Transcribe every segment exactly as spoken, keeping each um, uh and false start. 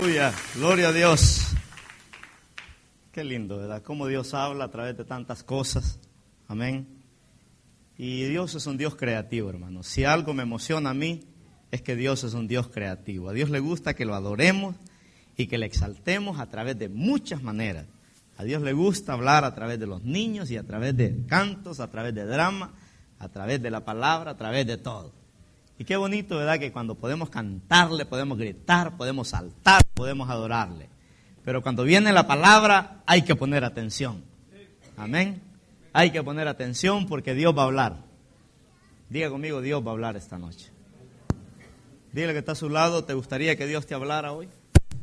Aleluya, gloria a Dios. Qué lindo, ¿verdad? Cómo Dios habla a través de tantas cosas. Amén. Y Dios es un Dios creativo, hermano. Si algo me emociona a mí, es que Dios es un Dios creativo. A Dios le gusta que lo adoremos y que le exaltemos a través de muchas maneras. A Dios le gusta hablar a través de los niños y a través de cantos, a través de drama, a través de la palabra, a través de todo. Y qué bonito, ¿verdad? Que cuando podemos cantarle, podemos gritar, podemos saltar, podemos adorarle. Pero cuando viene la palabra, hay que poner atención. Amén. Hay que poner atención porque Dios va a hablar. Diga conmigo, Dios va a hablar esta noche. Dígale que está a su lado, ¿te gustaría que Dios te hablara hoy?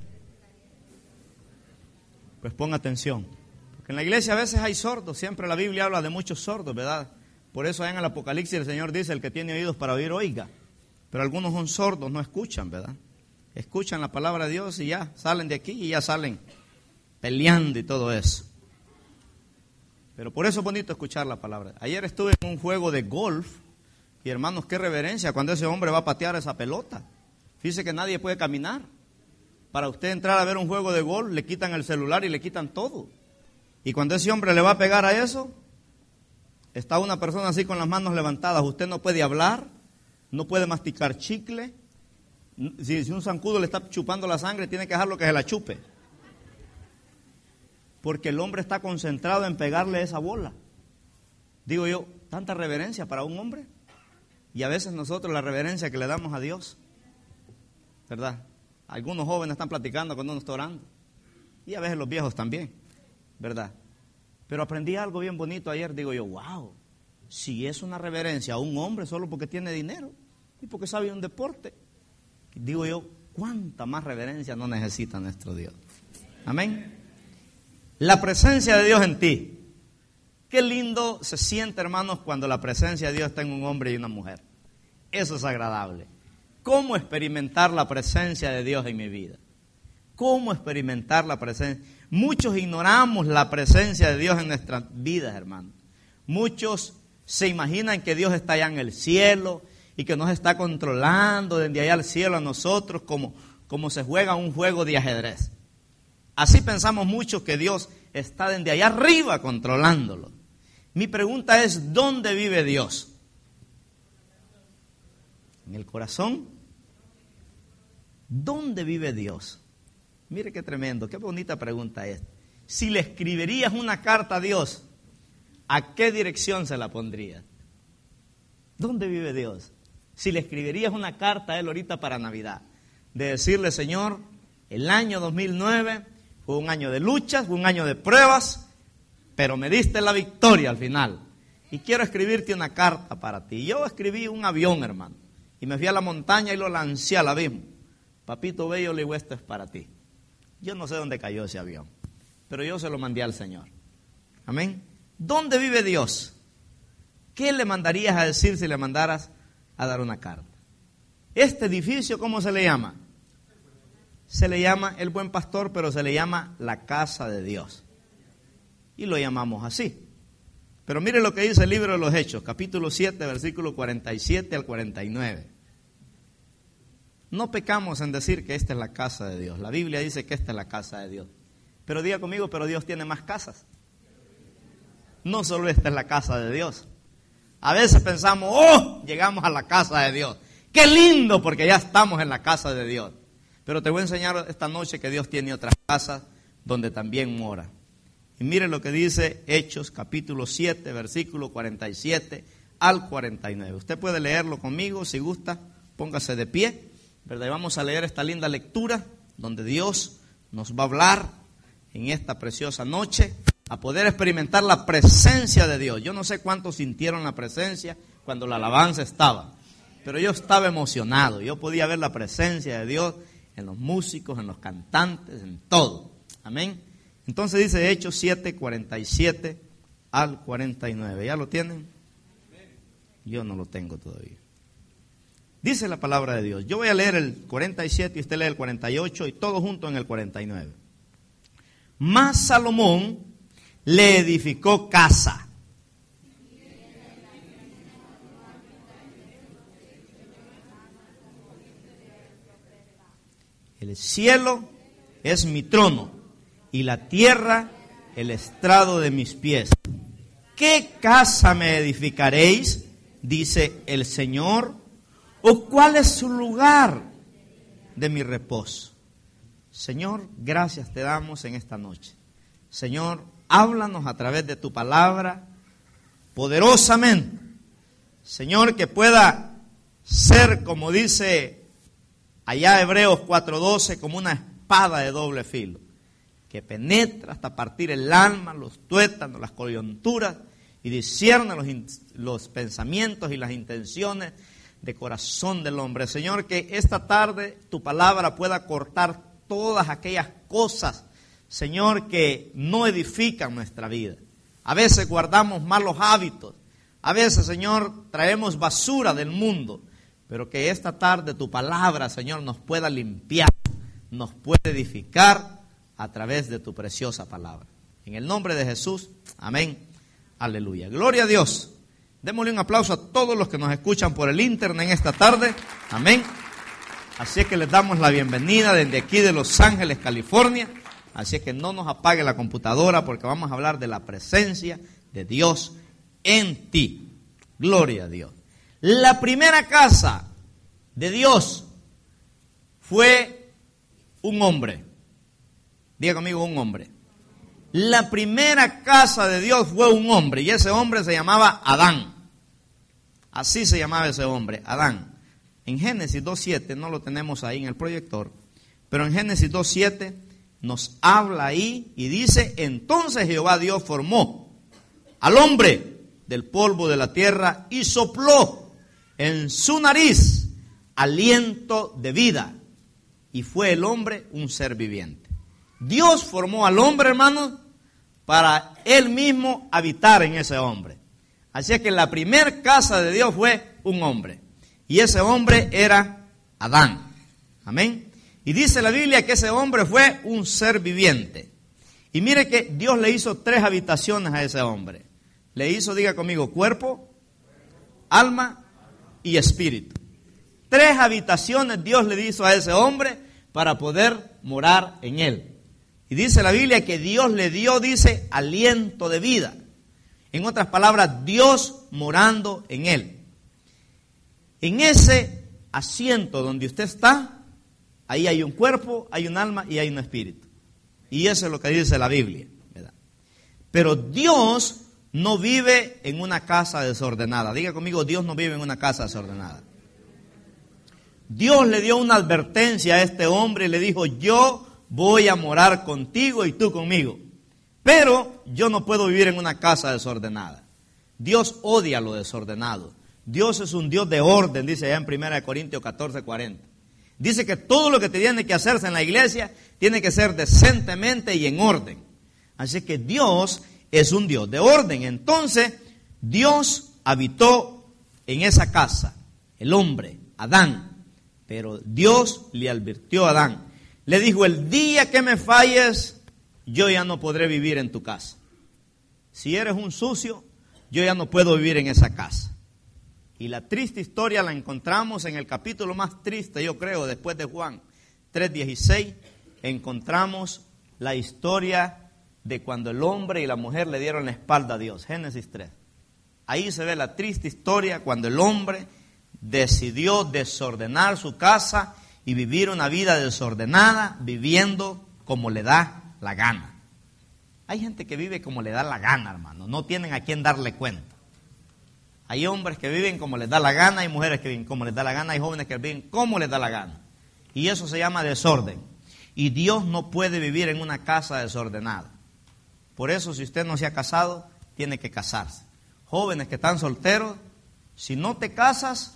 Pues pon atención. Porque en la iglesia a veces hay sordos, siempre la Biblia habla de muchos sordos, ¿verdad? Por eso en el Apocalipsis el Señor dice, el que tiene oídos para oír, oiga. Pero algunos son sordos, no escuchan, ¿verdad? Escuchan la palabra de Dios y ya salen de aquí y ya salen peleando y todo eso. Pero por eso es bonito escuchar la palabra. Ayer estuve en un juego de golf y hermanos, qué reverencia cuando ese hombre va a patear esa pelota. Fíjese que nadie puede caminar. Para usted entrar a ver un juego de golf, le quitan el celular y le quitan todo. Y cuando ese hombre le va a pegar a eso, está una persona así con las manos levantadas. Usted no puede hablar, no puede masticar chicle. Si, si un zancudo le está chupando la sangre, tiene que dejarlo que se la chupe. Porque el hombre está concentrado en pegarle esa bola. Digo yo, tanta reverencia para un hombre. Y a veces nosotros la reverencia que le damos a Dios, ¿verdad? Algunos jóvenes están platicando cuando uno está orando. Y a veces los viejos también, ¿verdad? Pero aprendí algo bien bonito ayer. Digo yo, wow, si es una reverencia a un hombre solo porque tiene dinero y porque sabe un deporte. Digo yo, ¿cuánta más reverencia no necesita nuestro Dios? Amén. La presencia de Dios en ti. Qué lindo se siente, hermanos, cuando la presencia de Dios está en un hombre y una mujer. Eso es agradable. ¿Cómo experimentar la presencia de Dios en mi vida? ¿Cómo experimentar la presencia? Muchos ignoramos la presencia de Dios en nuestras vidas, hermanos. Muchos se imaginan que Dios está allá en el cielo y que nos está controlando desde allá al cielo a nosotros como, como se juega un juego de ajedrez. Así pensamos muchos que Dios está desde allá arriba controlándolo. Mi pregunta es, ¿dónde vive Dios? ¿En el corazón? ¿Dónde vive Dios? Mire qué tremendo, qué bonita pregunta es. Si le escribirías una carta a Dios, ¿a qué dirección se la pondrías? ¿Dónde vive Dios? Si le escribirías una carta a Él ahorita para Navidad, de decirle, Señor, el año dos mil nueve fue un año de luchas, fue un año de pruebas, pero me diste la victoria al final. Y quiero escribirte una carta para ti. Yo escribí un avión, hermano, y me fui a la montaña y lo lancé al abismo. Papito bello, le digo, esto es para ti. Yo no sé dónde cayó ese avión, pero yo se lo mandé al Señor. Amén. ¿Dónde vive Dios? ¿Qué le mandarías a decir si le mandaras a dar una carta? Este edificio, ¿cómo se le llama? Se le llama el Buen Pastor, pero se le llama la casa de Dios. Y lo llamamos así. Pero mire lo que dice el libro de los Hechos, capítulo siete, versículo cuarenta y siete al cuarenta y nueve. No pecamos en decir que esta es la casa de Dios. La Biblia dice que esta es la casa de Dios. Pero diga conmigo, pero Dios tiene más casas. No solo esta es la casa de Dios. A veces pensamos, oh, llegamos a la casa de Dios. ¡Qué lindo! Porque ya estamos en la casa de Dios. Pero te voy a enseñar esta noche que Dios tiene otras casas donde también mora. Y mire lo que dice Hechos capítulo siete, versículo cuarenta y siete al cuarenta y nueve. Usted puede leerlo conmigo, si gusta, póngase de pie, ¿verdad? Y vamos a leer esta linda lectura donde Dios nos va a hablar en esta preciosa noche a poder experimentar la presencia de Dios. Yo no sé cuántos sintieron la presencia cuando la alabanza estaba, pero yo estaba emocionado. Yo podía ver la presencia de Dios en los músicos, en los cantantes, en todo. Amén. Entonces dice Hechos siete, cuarenta y siete al cuarenta y nueve. ¿Ya lo tienen? Yo no lo tengo todavía. Dice la palabra de Dios. Yo voy a leer el cuarenta y siete y usted lee el cuarenta y ocho y todo junto en el cuarenta y nueve. Mas Salomón le edificó casa. El cielo es mi trono, y la tierra el estrado de mis pies. ¿Qué casa me edificaréis? Dice el Señor. ¿O cuál es su lugar de mi reposo? Señor, gracias te damos en esta noche. Señor, háblanos a través de tu palabra poderosamente. Señor, que pueda ser, como dice allá Hebreos cuatro doce, como una espada de doble filo, que penetra hasta partir el alma, los tuétanos, las coyunturas, y discierne los, los pensamientos y las intenciones de corazón del hombre. Señor, que esta tarde tu palabra pueda cortar todas aquellas cosas, Señor, que no edifican nuestra vida. A veces guardamos malos hábitos, a veces, Señor, traemos basura del mundo, pero que esta tarde tu palabra, Señor, nos pueda limpiar, nos pueda edificar a través de tu preciosa palabra. En el nombre de Jesús, amén, aleluya. Gloria a Dios. Démosle un aplauso a todos los que nos escuchan por el internet en esta tarde, amén. Así es que les damos la bienvenida desde aquí de Los Ángeles, California. Así es que no nos apague la computadora porque vamos a hablar de la presencia de Dios en ti. Gloria a Dios. La primera casa de Dios fue un hombre. Diga conmigo, un hombre. La primera casa de Dios fue un hombre, y ese hombre se llamaba Adán. Así se llamaba ese hombre, Adán. En Génesis dos siete, no lo tenemos ahí en el proyector, pero en Génesis dos siete nos habla ahí y dice: entonces Jehová Dios formó al hombre del polvo de la tierra y sopló en su nariz aliento de vida, y fue el hombre un ser viviente. Dios formó al hombre, hermanos, para él mismo habitar en ese hombre. Así es que la primera casa de Dios fue un hombre, y ese hombre era Adán. Amén. Y dice la Biblia que ese hombre fue un ser viviente. Y mire que Dios le hizo tres habitaciones a ese hombre. Le hizo, diga conmigo, cuerpo, alma y espíritu. Tres habitaciones Dios le hizo a ese hombre para poder morar en él. Y dice la Biblia que Dios le dio, dice, aliento de vida. En otras palabras, Dios morando en él. En ese asiento donde usted está, ahí hay un cuerpo, hay un alma y hay un espíritu. Y eso es lo que dice la Biblia, ¿verdad? Pero Dios no vive en una casa desordenada. Diga conmigo, Dios no vive en una casa desordenada. Dios le dio una advertencia a este hombre y le dijo: yo voy a morar contigo y tú conmigo, pero yo no puedo vivir en una casa desordenada. Dios odia lo desordenado. Dios es un Dios de orden, dice allá en primera Corintios catorce cuarenta. Dice que todo lo que tiene que hacerse en la iglesia tiene que ser decentemente y en orden. Así que Dios es un Dios de orden. Entonces Dios habitó en esa casa, el hombre, Adán. Pero Dios le advirtió a Adán. Le dijo: el día que me falles, yo ya no podré vivir en tu casa. Si eres un sucio, yo ya no puedo vivir en esa casa. Y la triste historia la encontramos en el capítulo más triste, yo creo, después de Juan tres dieciséis. Encontramos la historia de cuando el hombre y la mujer le dieron la espalda a Dios. Génesis tres. Ahí se ve la triste historia cuando el hombre decidió desordenar su casa y vivir una vida desordenada, viviendo como le da la gana. Hay gente que vive como le da la gana, hermano. No tienen a quién darle cuenta. Hay hombres que viven como les da la gana, hay mujeres que viven como les da la gana, hay jóvenes que viven como les da la gana. Y eso se llama desorden. Y Dios no puede vivir en una casa desordenada. Por eso, si usted no se ha casado, tiene que casarse. Jóvenes que están solteros, si no te casas,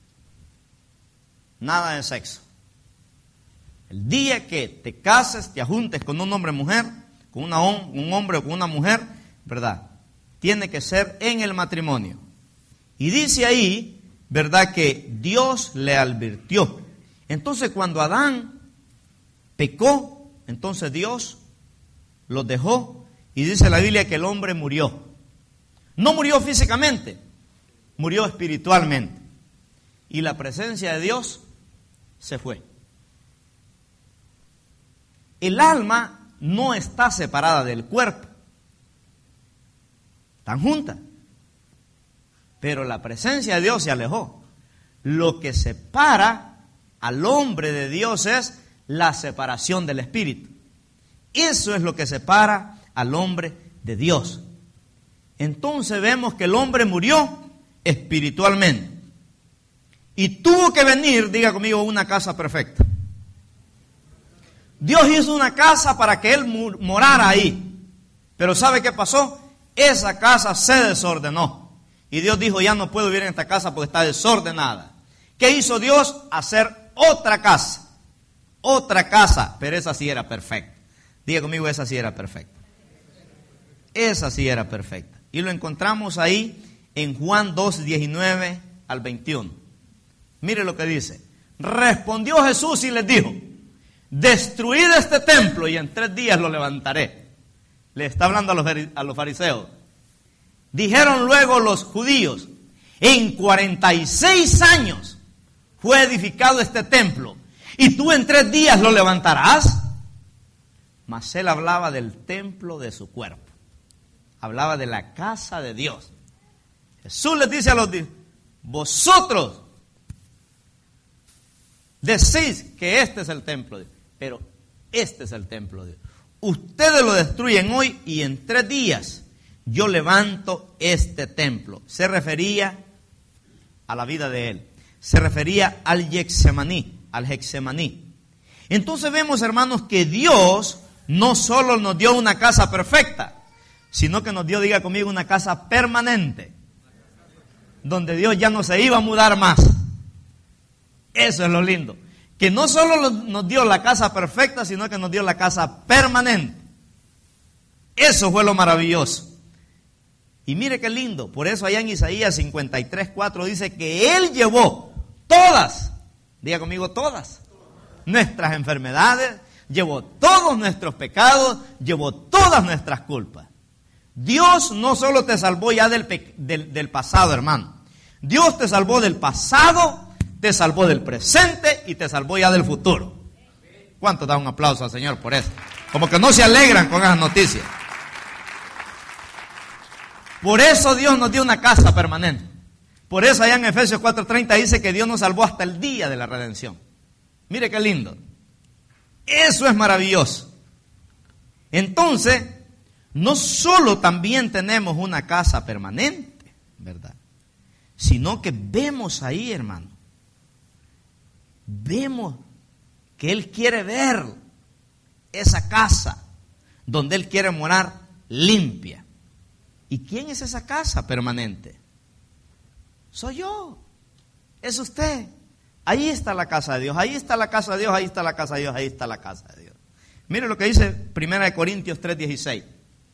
nada de sexo. El día que te cases, te ajuntes con un hombre o mujer, con una, un hombre o con una mujer, ¿verdad? Tiene que ser en el matrimonio. Y dice ahí, ¿verdad?, que Dios le advirtió. Entonces cuando Adán pecó, entonces Dios los dejó. Y dice la Biblia que el hombre murió. No murió físicamente, murió espiritualmente. Y la presencia de Dios se fue. el alma no está separada del cuerpo. Están juntas. Pero la presencia de Dios se alejó. Lo que separa al hombre de Dios es la separación del espíritu. Eso es lo que separa al hombre de Dios. Entonces vemos que el hombre murió espiritualmente. Y tuvo que venir, diga conmigo, una casa perfecta. Dios hizo una casa para que él morara ahí. Pero ¿sabe qué pasó? Esa casa se desordenó. Y Dios dijo, ya no puedo vivir en esta casa porque está desordenada. ¿Qué hizo Dios? Hacer otra casa. Otra casa, pero esa sí era perfecta. Diga conmigo, esa sí era perfecta. Esa sí era perfecta. Y lo encontramos ahí en Juan dos, diecinueve al veintiuno. Mire lo que dice. Respondió Jesús y les dijo, destruid este templo y en tres días lo levantaré. Le está hablando a los, a los fariseos. Dijeron luego los judíos, en cuarenta y seis años fue edificado este templo, y tú en tres días lo levantarás. Mas él hablaba del templo de su cuerpo. Hablaba de la casa de Dios. Jesús les dice a los discípulos, vosotros decís que este es el templo de Dios, pero este es el templo de Dios. Ustedes lo destruyen hoy y en tres días yo levanto este templo. Se refería a la vida de él. Se refería al Getsemaní, al Getsemaní. Entonces vemos, hermanos, que Dios no solo nos dio una casa perfecta, sino que nos dio, diga conmigo, una casa permanente, donde Dios ya no se iba a mudar más. Eso es lo lindo. Que no solo nos dio la casa perfecta, sino que nos dio la casa permanente. Eso fue lo maravilloso. Y mire qué lindo. Por eso allá en Isaías cincuenta y tres, cuatro dice que Él llevó todas, diga conmigo, todas nuestras enfermedades, llevó todos nuestros pecados, llevó todas nuestras culpas. Dios no solo te salvó ya del, del, del pasado, hermano. Dios te salvó del pasado, te salvó del presente y te salvó ya del futuro. ¿Cuánto da un aplauso al Señor por eso? Como que no se alegran con esas noticias. Por eso Dios nos dio una casa permanente. Por eso allá en Efesios cuatro treinta dice que Dios nos salvó hasta el día de la redención. Mire qué lindo. Eso es maravilloso. Entonces, no solo también tenemos una casa permanente, ¿verdad? Sino que vemos ahí, hermano, vemos que Él quiere ver esa casa donde Él quiere morar limpia. ¿Y quién es esa casa permanente? Soy yo, es usted. Ahí está la casa de Dios, ahí está la casa de Dios, ahí está la casa de Dios, ahí está la casa de Dios. Mire lo que dice primera de Corintios tres dieciséis.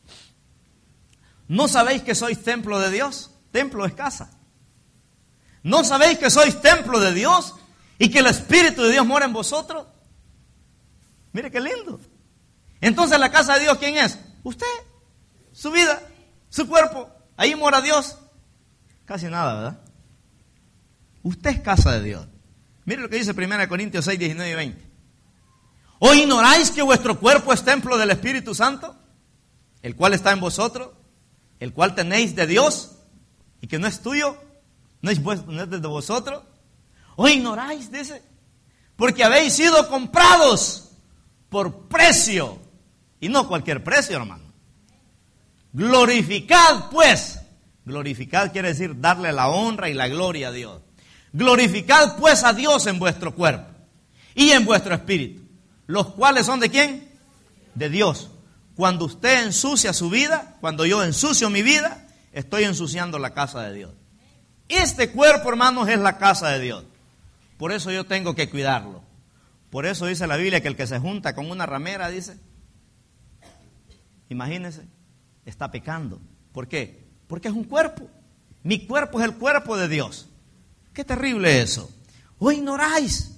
¿No sabéis que sois templo de Dios? Templo es casa. ¿No sabéis que sois templo de Dios y que el Espíritu de Dios mora en vosotros? Mire qué lindo. Entonces la casa de Dios, ¿quién es? Usted, su vida, su cuerpo. Ahí mora Dios. Casi nada, ¿verdad? Usted es casa de Dios. Mire lo que dice primera de Corintios seis, diecinueve y veinte. ¿O ignoráis que vuestro cuerpo es templo del Espíritu Santo, el cual está en vosotros, el cual tenéis de Dios, y que no es tuyo, no es, vuestro, no es de vosotros? ¿O ignoráis, dice? Porque habéis sido comprados por precio, y no cualquier precio, hermano. Glorificad, pues. Glorificad quiere decir darle la honra y la gloria a Dios. Glorificad, pues, a Dios en vuestro cuerpo y en vuestro espíritu, los cuales son ¿de quién? De Dios. Cuando usted ensucia su vida, cuando yo ensucio mi vida, estoy ensuciando la casa de Dios. Este cuerpo, hermanos, es la casa de Dios. Por eso yo tengo que cuidarlo. Por eso dice la Biblia que el que se junta con una ramera, dice, imagínense, está pecando. ¿Por qué? Porque es un cuerpo. Mi cuerpo es el cuerpo de Dios. Qué terrible eso. ¿O ignoráis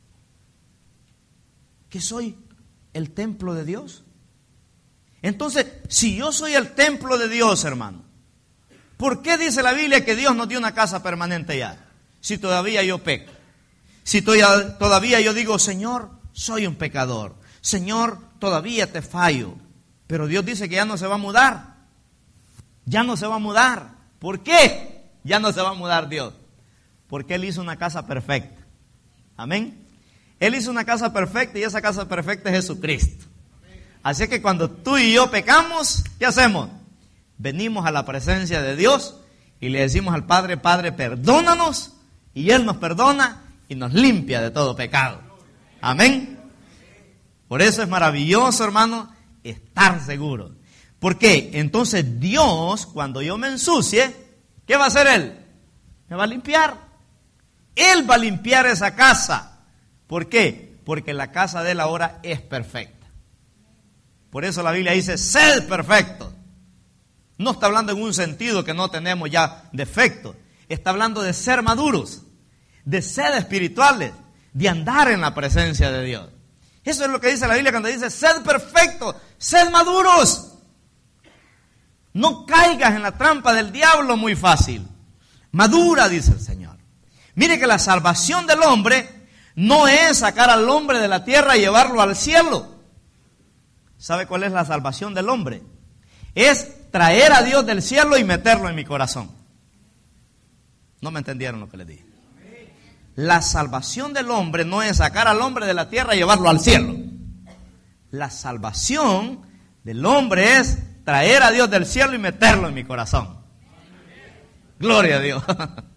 que soy el templo de Dios? Entonces, si yo soy el templo de Dios, hermano, ¿por qué dice la Biblia que Dios nos dio una casa permanente ya? Si todavía yo peco. Si todavía yo digo, Señor, soy un pecador. Señor, todavía te fallo. Pero Dios dice que ya no se va a mudar. Ya no se va a mudar. ¿Por qué? Ya no se va a mudar Dios. Porque Él hizo una casa perfecta. Amén. Él hizo una casa perfecta y esa casa perfecta es Jesucristo. Así que cuando tú y yo pecamos, ¿qué hacemos? Venimos a la presencia de Dios y le decimos al Padre, Padre, perdónanos, y Él nos perdona y nos limpia de todo pecado. Amén. Por eso es maravilloso, hermano, estar seguro. ¿Por qué? Entonces Dios, cuando yo me ensucie, ¿qué va a hacer Él? Me va a limpiar. Él va a limpiar esa casa. ¿Por qué? Porque la casa de Él ahora es perfecta. Por eso la Biblia dice, sed perfectos. No está hablando en un sentido que no tenemos ya defectos. Está hablando de ser maduros, de ser espirituales, de andar en la presencia de Dios. Eso es lo que dice la Biblia cuando dice, sed perfectos, sed maduros. No caigas en la trampa del diablo muy fácil. Madura, dice el Señor. Mire que la salvación del hombre no es sacar al hombre de la tierra y llevarlo al cielo. ¿Sabe cuál es la salvación del hombre? Es traer a Dios del cielo y meterlo en mi corazón. No me entendieron lo que les dije. La salvación del hombre no es sacar al hombre de la tierra y llevarlo al cielo. La salvación del hombre es traer a Dios del cielo y meterlo en mi corazón. Gloria a Dios.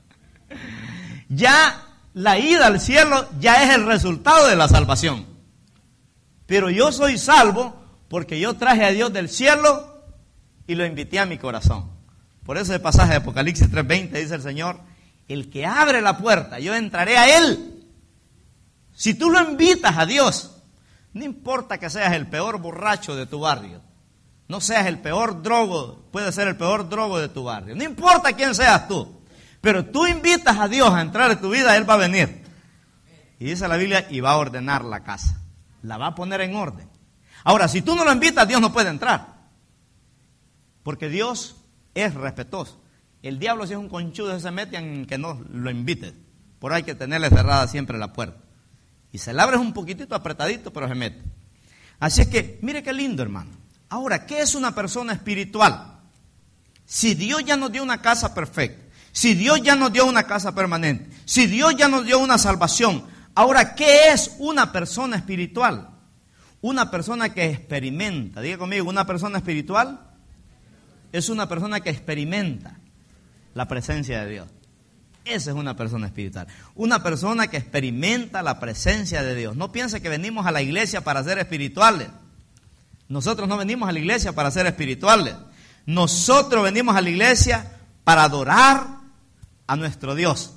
Ya la ida al cielo ya es el resultado de la salvación. Pero yo soy salvo porque yo traje a Dios del cielo y lo invité a mi corazón. Por eso el pasaje de Apocalipsis tres veinte dice el Señor, el que abre la puerta, yo entraré a él. Si tú lo invitas a Dios, no importa que seas el peor borracho de tu barrio, no seas el peor drogo, puede ser el peor drogo de tu barrio, no importa quién seas tú, pero tú invitas a Dios a entrar en tu vida, Él va a venir. Y dice la Biblia, y va a ordenar la casa, la va a poner en orden. Ahora, si tú no lo invitas, Dios no puede entrar, porque Dios es respetuoso. El diablo, si es un conchudo, se mete en que no lo invites. Por ahí hay que tenerle cerrada siempre la puerta. Y se la abres un poquitito apretadito, pero se mete. Así es que, mire qué lindo, hermano. Ahora, ¿qué es una persona espiritual? Si Dios ya nos dio una casa perfecta, si Dios ya nos dio una casa permanente, si Dios ya nos dio una salvación, ahora, ¿qué es una persona espiritual? Una persona que experimenta. Diga conmigo, una persona espiritual es una persona que experimenta la presencia de Dios. Esa es una persona espiritual. Una persona que experimenta la presencia de Dios. No piense que venimos a la iglesia para ser espirituales. Nosotros no venimos a la iglesia para ser espirituales. Nosotros venimos a la iglesia para adorar a nuestro Dios.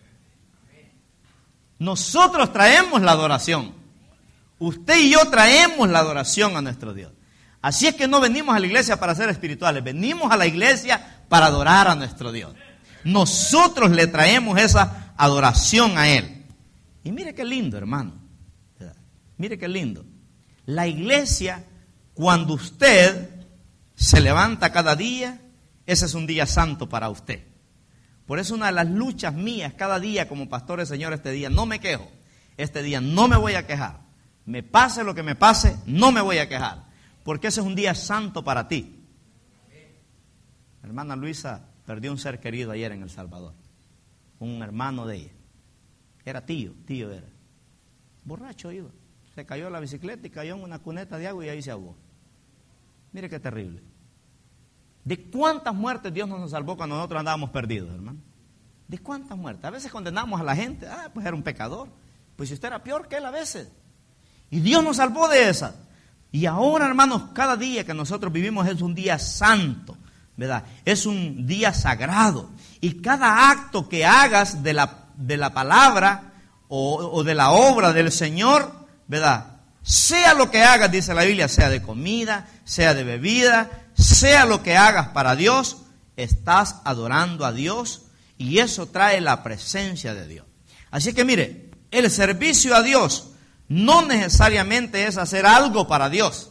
Nosotros traemos la adoración. Usted y yo traemos la adoración a nuestro Dios. Así es que no venimos a la iglesia para ser espirituales, venimos a la iglesia para adorar a nuestro Dios. Nosotros le traemos esa adoración a Él. Y mire qué lindo, hermano. Mire qué lindo. La iglesia, cuando usted se levanta cada día, ese es un día santo para usted. Por eso una de las luchas mías cada día como pastor del Señor, este día no me quejo. Este día no me voy a quejar. Me pase lo que me pase, no me voy a quejar. Porque ese es un día santo para ti. La hermana Luisa perdió un ser querido ayer en El Salvador. Un hermano de ella. Era tío, tío era. Borracho iba. Se cayó de la bicicleta y cayó en una cuneta de agua y ahí se ahogó. Mire qué terrible. ¿De cuántas muertes Dios nos salvó cuando nosotros andábamos perdidos, hermano? ¿De cuántas muertes? A veces condenamos a la gente. Ah, pues era un pecador. Pues si usted era peor que él a veces. Y Dios nos salvó de esas. Y ahora, hermanos, cada día que nosotros vivimos es un día santo, ¿verdad? Es un día sagrado. Y cada acto que hagas de la, de la palabra o, o de la obra del Señor, ¿verdad? Sea lo que hagas, dice la Biblia, sea de comida, sea de bebida, sea lo que hagas para Dios, estás adorando a Dios y eso trae la presencia de Dios. Así que mire, el servicio a Dios no necesariamente es hacer algo para Dios.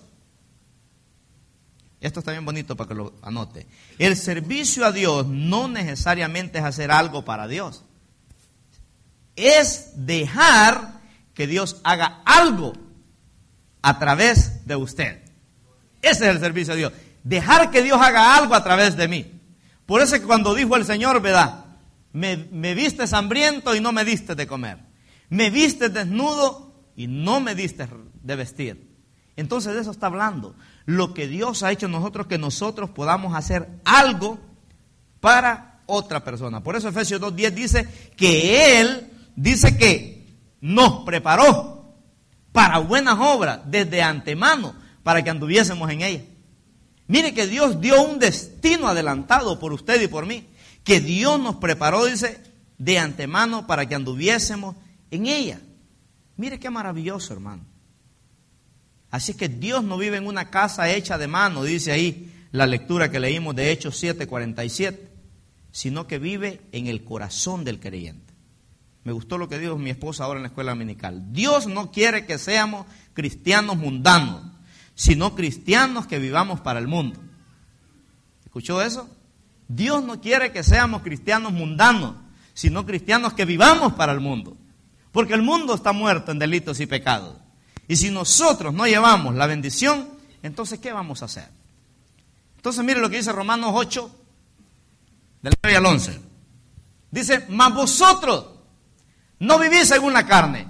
Esto está bien bonito para que lo anote. El servicio a Dios no necesariamente es hacer algo para Dios. Es dejar que Dios haga algo a través de usted. Ese es el servicio de Dios. Dejar que Dios haga algo a través de mí. Por eso es que cuando dijo el Señor, ¿verdad? Me, me vistes hambriento y no me diste de comer. Me vistes desnudo y no me diste de vestir. Entonces de eso está hablando. Lo que Dios ha hecho en nosotros, que nosotros podamos hacer algo para otra persona. Por eso Efesios dos diez dice que Él dice que nos preparó para buenas obras desde antemano, para que anduviésemos en ellas. Mire que Dios dio un destino adelantado por usted y por mí, que Dios nos preparó, dice, de antemano para que anduviésemos en ella. Mire qué maravilloso, hermano. Así que Dios no vive en una casa hecha de mano, dice ahí la lectura que leímos de Hechos siete cuarenta y siete, sino que vive en el corazón del creyente. Me gustó lo que dijo mi esposa ahora en la escuela dominical. Dios no quiere que seamos cristianos mundanos, sino cristianos que vivamos para el mundo. ¿Escuchó eso? Dios no quiere que seamos cristianos mundanos, sino cristianos que vivamos para el mundo. Porque el mundo está muerto en delitos y pecados. Y si nosotros no llevamos la bendición, entonces ¿qué vamos a hacer? Entonces mire lo que dice Romanos ocho, del nueve al once. Dice, mas vosotros no vivís según la carne.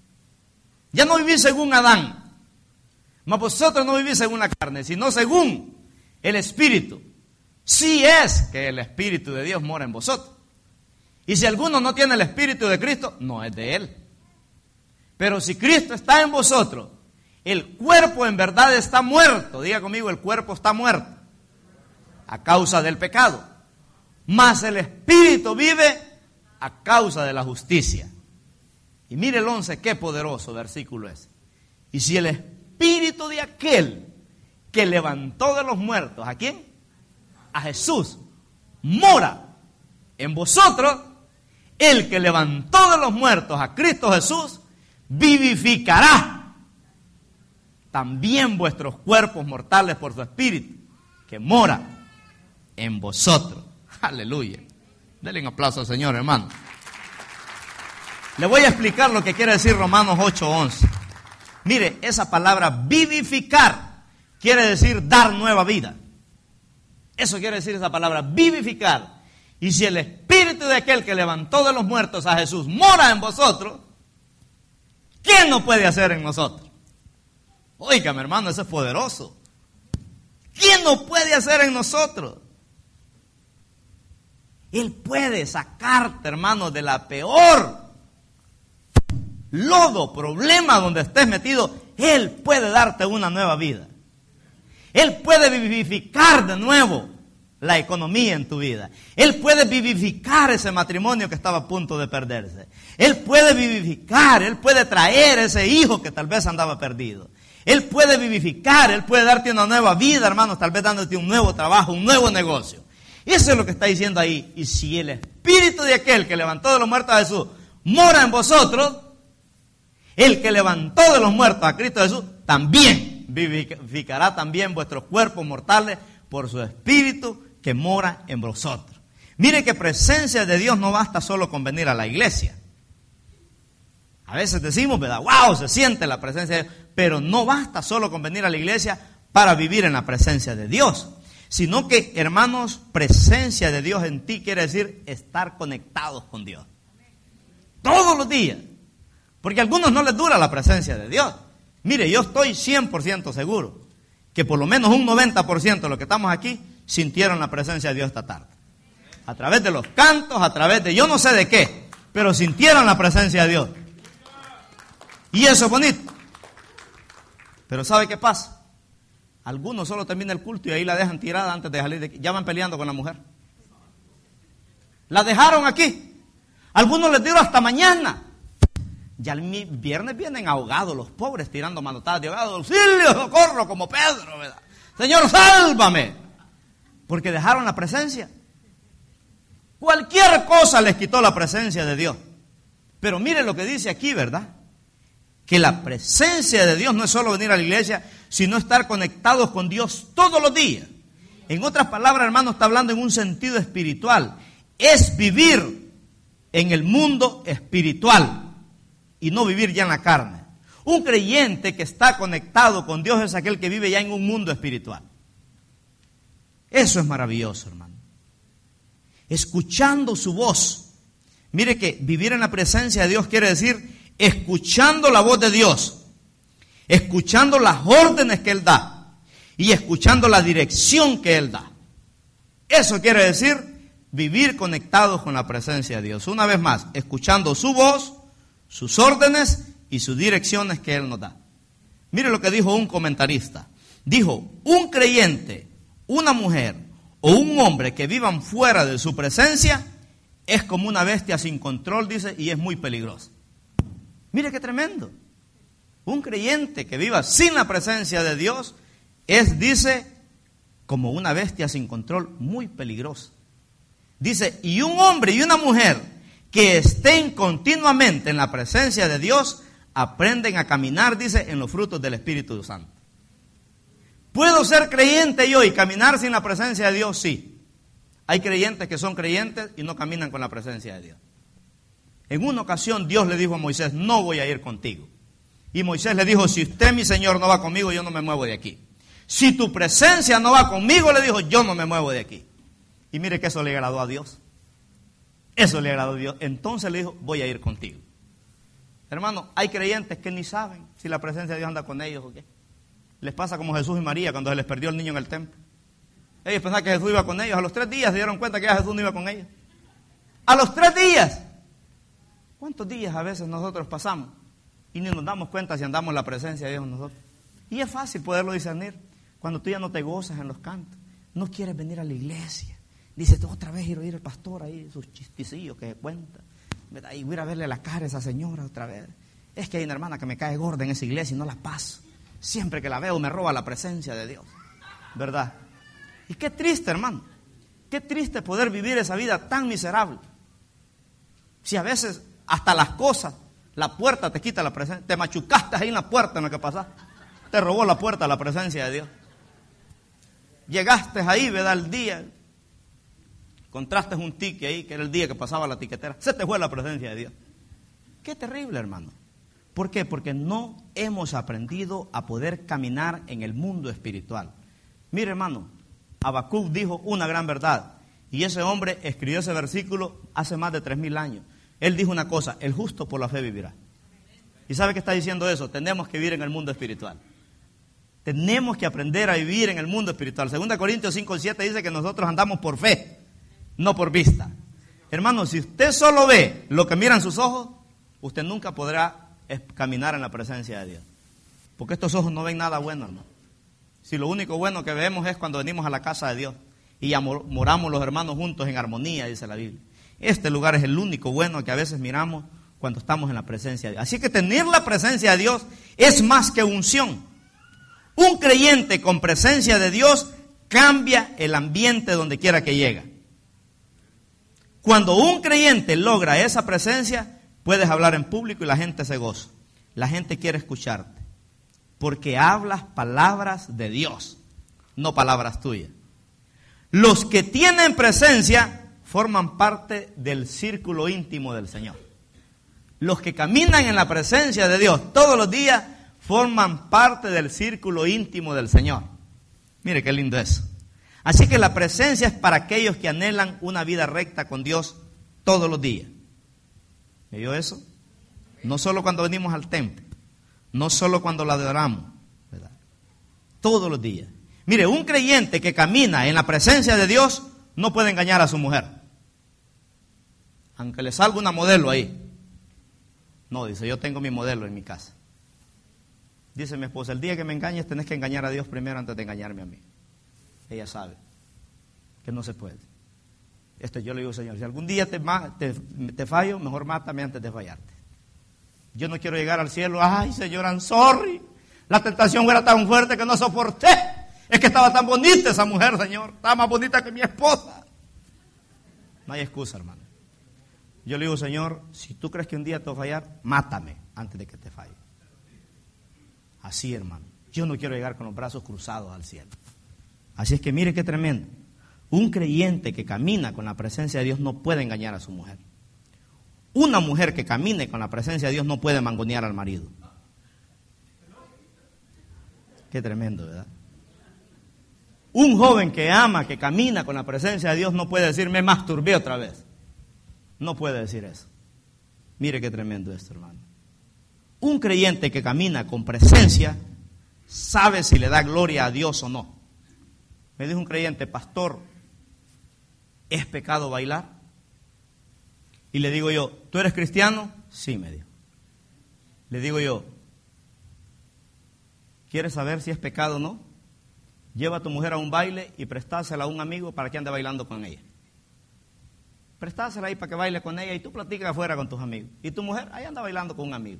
Ya no vivís según Adán. Mas vosotros no vivís según la carne, sino según el Espíritu. Si es que el Espíritu de Dios mora en vosotros. Y si alguno no tiene el Espíritu de Cristo, no es de él. Pero si Cristo está en vosotros, el cuerpo en verdad está muerto. Diga conmigo, el cuerpo está muerto a causa del pecado. Mas el Espíritu vive a causa de la justicia. Y mire el once, qué poderoso versículo es. Y si el Espíritu de aquel que levantó de los muertos, ¿a quién? A Jesús, mora en vosotros, el que levantó de los muertos a Cristo Jesús, vivificará también vuestros cuerpos mortales por su Espíritu, que mora en vosotros. Aleluya. Denle un aplauso al Señor, hermano. Le voy a explicar lo que quiere decir Romanos ocho once. Mire, esa palabra vivificar quiere decir dar nueva vida. Eso quiere decir esa palabra, vivificar. Y si el Espíritu de aquel que levantó de los muertos a Jesús mora en vosotros, ¿quién no puede hacer en nosotros? Óigame, hermano, eso es poderoso. ¿Quién no puede hacer en nosotros? Él puede sacarte, hermano, de la peor lodo, problema donde estés metido. Él puede darte una nueva vida. Él puede vivificar de nuevo la economía en tu vida. Él puede vivificar ese matrimonio que estaba a punto de perderse. Él puede vivificar, Él puede traer ese hijo que tal vez andaba perdido. Él puede vivificar, Él puede darte una nueva vida, hermanos, tal vez dándote un nuevo trabajo, un nuevo negocio. Eso es lo que está diciendo ahí. Y si el Espíritu de aquel que levantó de los muertos a Jesús mora en vosotros, el que levantó de los muertos a Cristo Jesús también vivificará también vuestros cuerpos mortales por su Espíritu que mora en vosotros. Mire que presencia de Dios no basta solo con venir a la iglesia. A veces decimos, ¿verdad? ¡Wow! Se siente la presencia de Dios. Pero no basta solo con venir a la iglesia para vivir en la presencia de Dios. Sino que, hermanos, presencia de Dios en ti quiere decir estar conectados con Dios. Todos los días. Porque a algunos no les dura la presencia de Dios. Mire, yo estoy cien por ciento seguro que por lo menos un noventa por ciento de los que estamos aquí sintieron la presencia de Dios esta tarde. A través de los cantos, a través de yo no sé de qué, pero sintieron la presencia de Dios. Y eso es bonito. Pero ¿sabe qué pasa? Algunos solo terminan el culto y ahí la dejan tirada antes de salir de aquí. Ya van peleando con la mujer. La dejaron aquí. Algunos les dieron hasta mañana. Ya el viernes vienen ahogados los pobres tirando manotadas de ahogado. Auxilio, socorro, como Pedro, ¿verdad? Señor, sálvame. Porque dejaron la presencia. Cualquier cosa les quitó la presencia de Dios. Pero mire lo que dice aquí, ¿verdad? Que la presencia de Dios no es solo venir a la iglesia, sino estar conectados con Dios todos los días. En otras palabras, hermano, está hablando en un sentido espiritual. Es vivir en el mundo espiritual y no vivir ya en la carne. Un creyente que está conectado con Dios es aquel que vive ya en un mundo espiritual. Eso es maravilloso, hermano. Escuchando su voz. Mire que vivir en la presencia de Dios quiere decir escuchando la voz de Dios, escuchando las órdenes que Él da y escuchando la dirección que Él da. Eso quiere decir vivir conectados con la presencia de Dios. Una vez más, escuchando su voz, sus órdenes y sus direcciones que Él nos da. Mire lo que dijo un comentarista. Dijo, un creyente, una mujer o un hombre que vivan fuera de su presencia es como una bestia sin control, dice, y es muy peligroso. Mire qué tremendo. Un creyente que viva sin la presencia de Dios es, dice, como una bestia sin control, muy peligrosa. Dice, y un hombre y una mujer que estén continuamente en la presencia de Dios, aprenden a caminar, dice, en los frutos del Espíritu Santo. ¿Puedo ser creyente yo y caminar sin la presencia de Dios? Sí. Hay creyentes que son creyentes y no caminan con la presencia de Dios. En una ocasión Dios le dijo a Moisés, no voy a ir contigo. Y Moisés le dijo, si usted, mi Señor, no va conmigo, yo no me muevo de aquí. Si tu presencia no va conmigo, le dijo, yo no me muevo de aquí. Y mire que eso le agradó a Dios. Eso le agradó a Dios. Entonces le dijo, voy a ir contigo. Hermano, hay creyentes que ni saben si la presencia de Dios anda con ellos o qué. Les pasa como Jesús y María cuando se les perdió el niño en el templo. Ellos pensaban que Jesús iba con ellos. A los tres días se dieron cuenta que ya Jesús no iba con ellos. A los tres días. ¿Cuántos días a veces nosotros pasamos y ni nos damos cuenta si andamos en la presencia de Dios nosotros? Y es fácil poderlo discernir. Cuando tú ya no te gozas en los cantos, no quieres venir a la iglesia. Dices, otra vez ir a oír al pastor ahí, sus chistecillos que se cuenta. Y voy a verle la cara a esa señora otra vez. Es que hay una hermana que me cae gorda en esa iglesia y no la paso. Siempre que la veo me roba la presencia de Dios. ¿Verdad? Y qué triste, hermano. Qué triste poder vivir esa vida tan miserable. Si a veces hasta las cosas, la puerta te quita la presencia. Te machucaste ahí en la puerta en lo que pasaste. Te robó la puerta la presencia de Dios. Llegaste ahí, ¿verdad? El día. Encontraste un ticket ahí, que era el día que pasaba la tiquetera. Se te fue la presencia de Dios. Qué terrible, hermano. ¿Por qué? Porque no hemos aprendido a poder caminar en el mundo espiritual. Mire, hermano, Habacuc dijo una gran verdad. Y ese hombre escribió ese versículo hace más de tres mil años. Él dijo una cosa, el justo por la fe vivirá. ¿Y sabe qué está diciendo eso? Tenemos que vivir en el mundo espiritual. Tenemos que aprender a vivir en el mundo espiritual. Segunda Corintios cinco siete dice que nosotros andamos por fe, no por vista. Hermano, si usted solo ve lo que miran sus ojos, usted nunca podrá caminar en la presencia de Dios. Porque estos ojos no ven nada bueno, hermano. Si lo único bueno que vemos es cuando venimos a la casa de Dios y ya moramos los hermanos juntos en armonía, dice la Biblia. Este lugar es el único bueno que a veces miramos cuando estamos en la presencia de Dios. Así que tener la presencia de Dios es más que unción. Un creyente con presencia de Dios cambia el ambiente donde quiera que llega. Cuando un creyente logra esa presencia, puedes hablar en público y la gente se goza. La gente quiere escucharte. Porque hablas palabras de Dios, no palabras tuyas. Los que tienen presencia forman parte del círculo íntimo del Señor. Los que caminan en la presencia de Dios todos los días forman parte del círculo íntimo del Señor. Mire qué lindo es. Así que la presencia es para aquellos que anhelan una vida recta con Dios todos los días. ¿Me oyó eso? No solo cuando venimos al templo, no solo cuando la adoramos, ¿verdad? Todos los días. Mire, un creyente que camina en la presencia de Dios no puede engañar a su mujer. Aunque le salga una modelo ahí. No, dice, yo tengo mi modelo en mi casa. Dice mi esposa, el día que me engañes tenés que engañar a Dios primero antes de engañarme a mí. Ella sabe que no se puede. Esto yo le digo, Señor, si algún día te, te, te fallo, mejor mátame antes de fallarte. Yo no quiero llegar al cielo, ay, Señor, I'm sorry. La tentación era tan fuerte que no soporté. Es que estaba tan bonita esa mujer, Señor. Estaba más bonita que mi esposa. No hay excusa, hermano. Yo le digo, Señor, si tú crees que un día te voy a fallar, mátame antes de que te falle. Así, hermano. Yo no quiero llegar con los brazos cruzados al cielo. Así es que mire qué tremendo. Un creyente que camina con la presencia de Dios no puede engañar a su mujer. Una mujer que camine con la presencia de Dios no puede mangonear al marido. Qué tremendo, ¿verdad? Un joven que ama, que camina con la presencia de Dios no puede decir, me masturbé otra vez. No puede decir eso. Mire qué tremendo esto, hermano. Un creyente que camina con presencia sabe si le da gloria a Dios o no. Me dijo un creyente, pastor, ¿es pecado bailar? Y le digo yo, ¿tú eres cristiano? Sí, me dijo. Le digo yo, ¿quieres saber si es pecado o no? Lleva a tu mujer a un baile y prestásela a un amigo para que ande bailando con ella. Prestásela ahí para que baile con ella y tú platicas afuera con tus amigos. Y tu mujer ahí anda bailando con un amigo.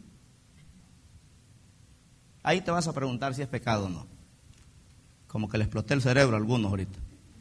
Ahí te vas a preguntar si es pecado o no. Como que le exploté el cerebro a algunos ahorita.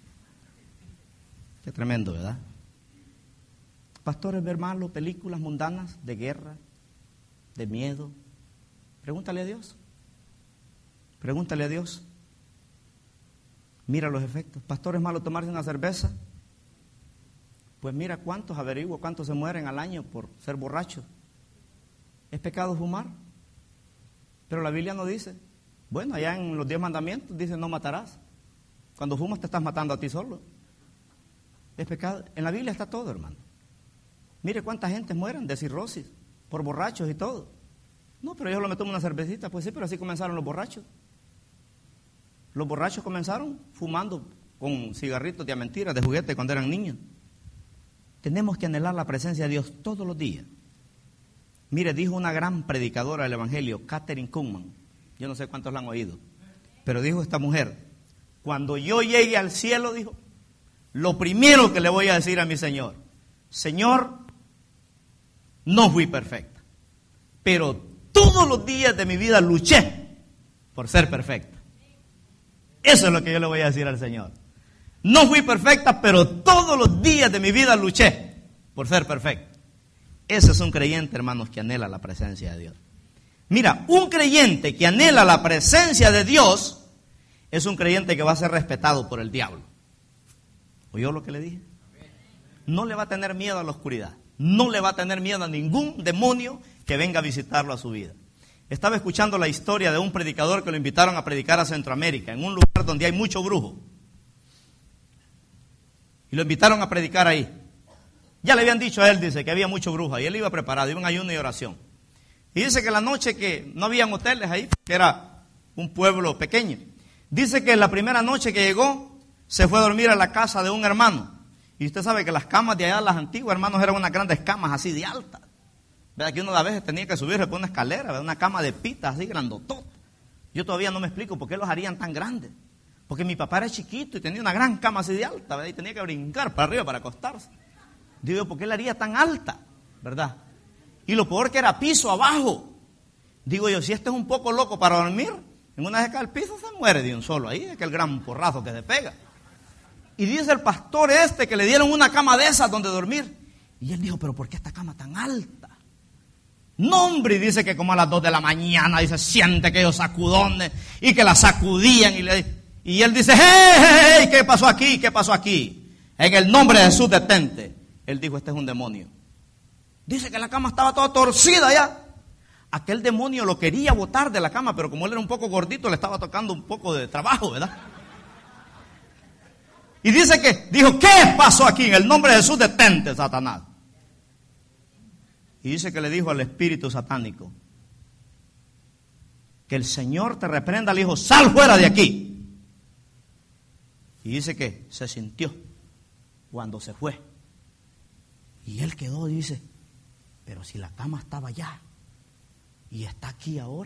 Qué tremendo, ¿verdad? Pastores, ver malo, películas mundanas de guerra, de miedo. Pregúntale a Dios. Pregúntale a Dios. Mira los efectos. Pastor, ¿es malo tomarse una cerveza? Pues mira cuántos, averigua cuántos se mueren al año por ser borrachos. ¿Es pecado fumar? Pero la Biblia no dice. Bueno, allá en los diez mandamientos dice no matarás. Cuando fumas te estás matando a ti solo. Es pecado. En la Biblia está todo, hermano. Mire cuánta gente mueren de cirrosis por borrachos y todo. No, pero yo lo me tomo una cervecita. Pues sí, pero así comenzaron los borrachos. Los borrachos comenzaron fumando con cigarritos de mentiras, de juguete cuando eran niños. Tenemos que anhelar la presencia de Dios todos los días. Mire, dijo una gran predicadora del Evangelio, Kathryn Kuhlman. Yo no sé cuántos la han oído. Pero dijo esta mujer, cuando yo llegue al cielo, dijo, lo primero que le voy a decir a mi Señor, Señor, no fui perfecta, pero todos los días de mi vida luché por ser perfecta. Eso es lo que yo le voy a decir al Señor. No fui perfecta, pero todos los días de mi vida luché por ser perfecta. Ese es un creyente, hermanos, que anhela la presencia de Dios. Mira, un creyente que anhela la presencia de Dios es un creyente que va a ser respetado por el diablo. ¿Oyó lo que le dije? No le va a tener miedo a la oscuridad. No le va a tener miedo a ningún demonio que venga a visitarlo a su vida. Estaba escuchando la historia de un predicador que lo invitaron a predicar a Centroamérica, en un lugar donde hay mucho brujo. Y lo invitaron a predicar ahí. Ya le habían dicho a él, dice, que había mucho brujo. Y él iba preparado, iba en ayuno y oración. Y dice que la noche que no habían hoteles ahí, que era un pueblo pequeño. Dice que la primera noche que llegó, se fue a dormir a la casa de un hermano. Y usted sabe que las camas de allá, las antiguas, hermanos, eran unas grandes camas así de altas. ¿Verdad? Que uno a veces tenía que subirse por una escalera, ¿verdad? Una cama de pita así grandotota. Yo todavía no me explico por qué los harían tan grandes. Porque mi papá era chiquito y tenía una gran cama así de alta, ¿verdad? Y tenía que brincar para arriba para acostarse. Digo, ¿por qué la haría tan alta? ¿Verdad? Y lo peor que era piso abajo. Digo yo, si este es un poco loco para dormir, en una vez que cae al piso se muere de un solo. Ahí es que el gran porrazo que se pega. Y dice el pastor este que le dieron una cama de esas donde dormir. Y él dijo, ¿pero por qué esta cama tan alta? No, hombre, y dice que como a las dos de la mañana, dice, siente aquellos sacudones, y que la sacudían, y, le, y él dice, hey, hey, hey, ¿qué pasó aquí? ¿Qué pasó aquí? En el nombre de Jesús, detente. Él dijo, este es un demonio. Dice que la cama estaba toda torcida ya. Aquel demonio lo quería botar de la cama, pero como él era un poco gordito, le estaba tocando un poco de trabajo, ¿verdad? Y dice que, dijo, ¿qué pasó aquí? En el nombre de Jesús, detente, Satanás. Y dice que le dijo al espíritu satánico, que el Señor te reprenda, le dijo, sal fuera de aquí. Y dice que se sintió cuando se fue. Y él quedó y dice, pero si la cama estaba allá y está aquí ahora.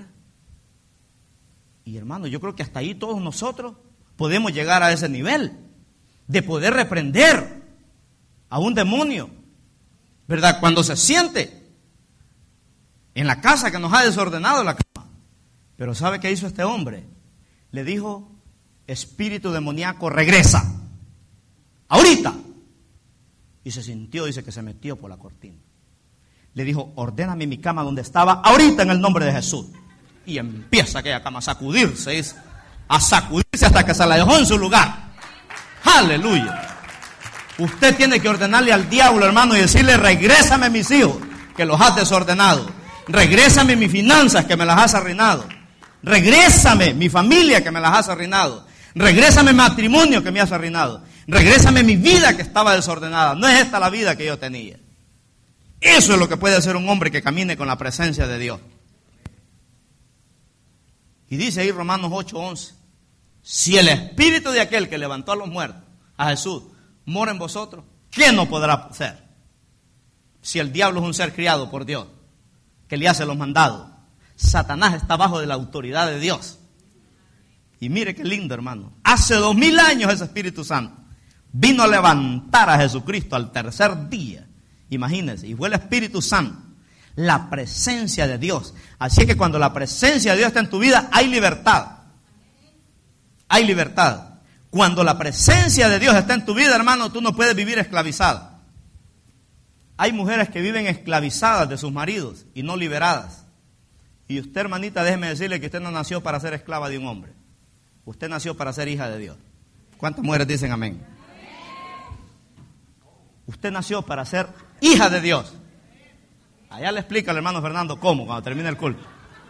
Y hermano, yo creo que hasta ahí todos nosotros podemos llegar a ese nivel de poder reprender a un demonio, ¿verdad? Cuando se siente en la casa que nos ha desordenado la cama. Pero ¿sabe qué hizo este hombre? Le dijo, espíritu demoníaco, regresa ahorita. Y se sintió, dice que se metió por la cortina. Le dijo, ordéname mi cama donde estaba ahorita en el nombre de Jesús. Y empieza aquella cama a sacudirse, dice, a sacudirse hasta que se la dejó en su lugar. Aleluya. Usted tiene que ordenarle al diablo, hermano, y decirle, regrésame mis hijos, que los has desordenado. Regrésame mis finanzas, que me las has arruinado. Regrésame mi familia que me las has arruinado. Regrésame mi matrimonio que me has arruinado. Regrésame mi vida que estaba desordenada. No es esta la vida que yo tenía. Eso es lo que puede hacer un hombre que camine con la presencia de Dios. Y dice ahí Romanos ocho once. Si el espíritu de aquel que levantó a los muertos, a Jesús, mora en vosotros, ¿qué no podrá hacer? Si el diablo es un ser criado por Dios, que le hace los mandados, Satanás está bajo de la autoridad de Dios. Y mire qué lindo, hermano. Hace dos mil años ese Espíritu Santo vino a levantar a Jesucristo al tercer día. Imagínense, y fue el Espíritu Santo, la presencia de Dios. Así que cuando la presencia de Dios está en tu vida, hay libertad. Hay libertad. Cuando la presencia de Dios está en tu vida, hermano, tú no puedes vivir esclavizada. Hay mujeres que viven esclavizadas de sus maridos y no liberadas. Y usted, hermanita, déjeme decirle que usted no nació para ser esclava de un hombre. Usted nació para ser hija de Dios. ¿Cuántas mujeres dicen amén? Usted nació para ser hija de Dios. Allá le explica al hermano Fernando cómo, cuando termine el culto.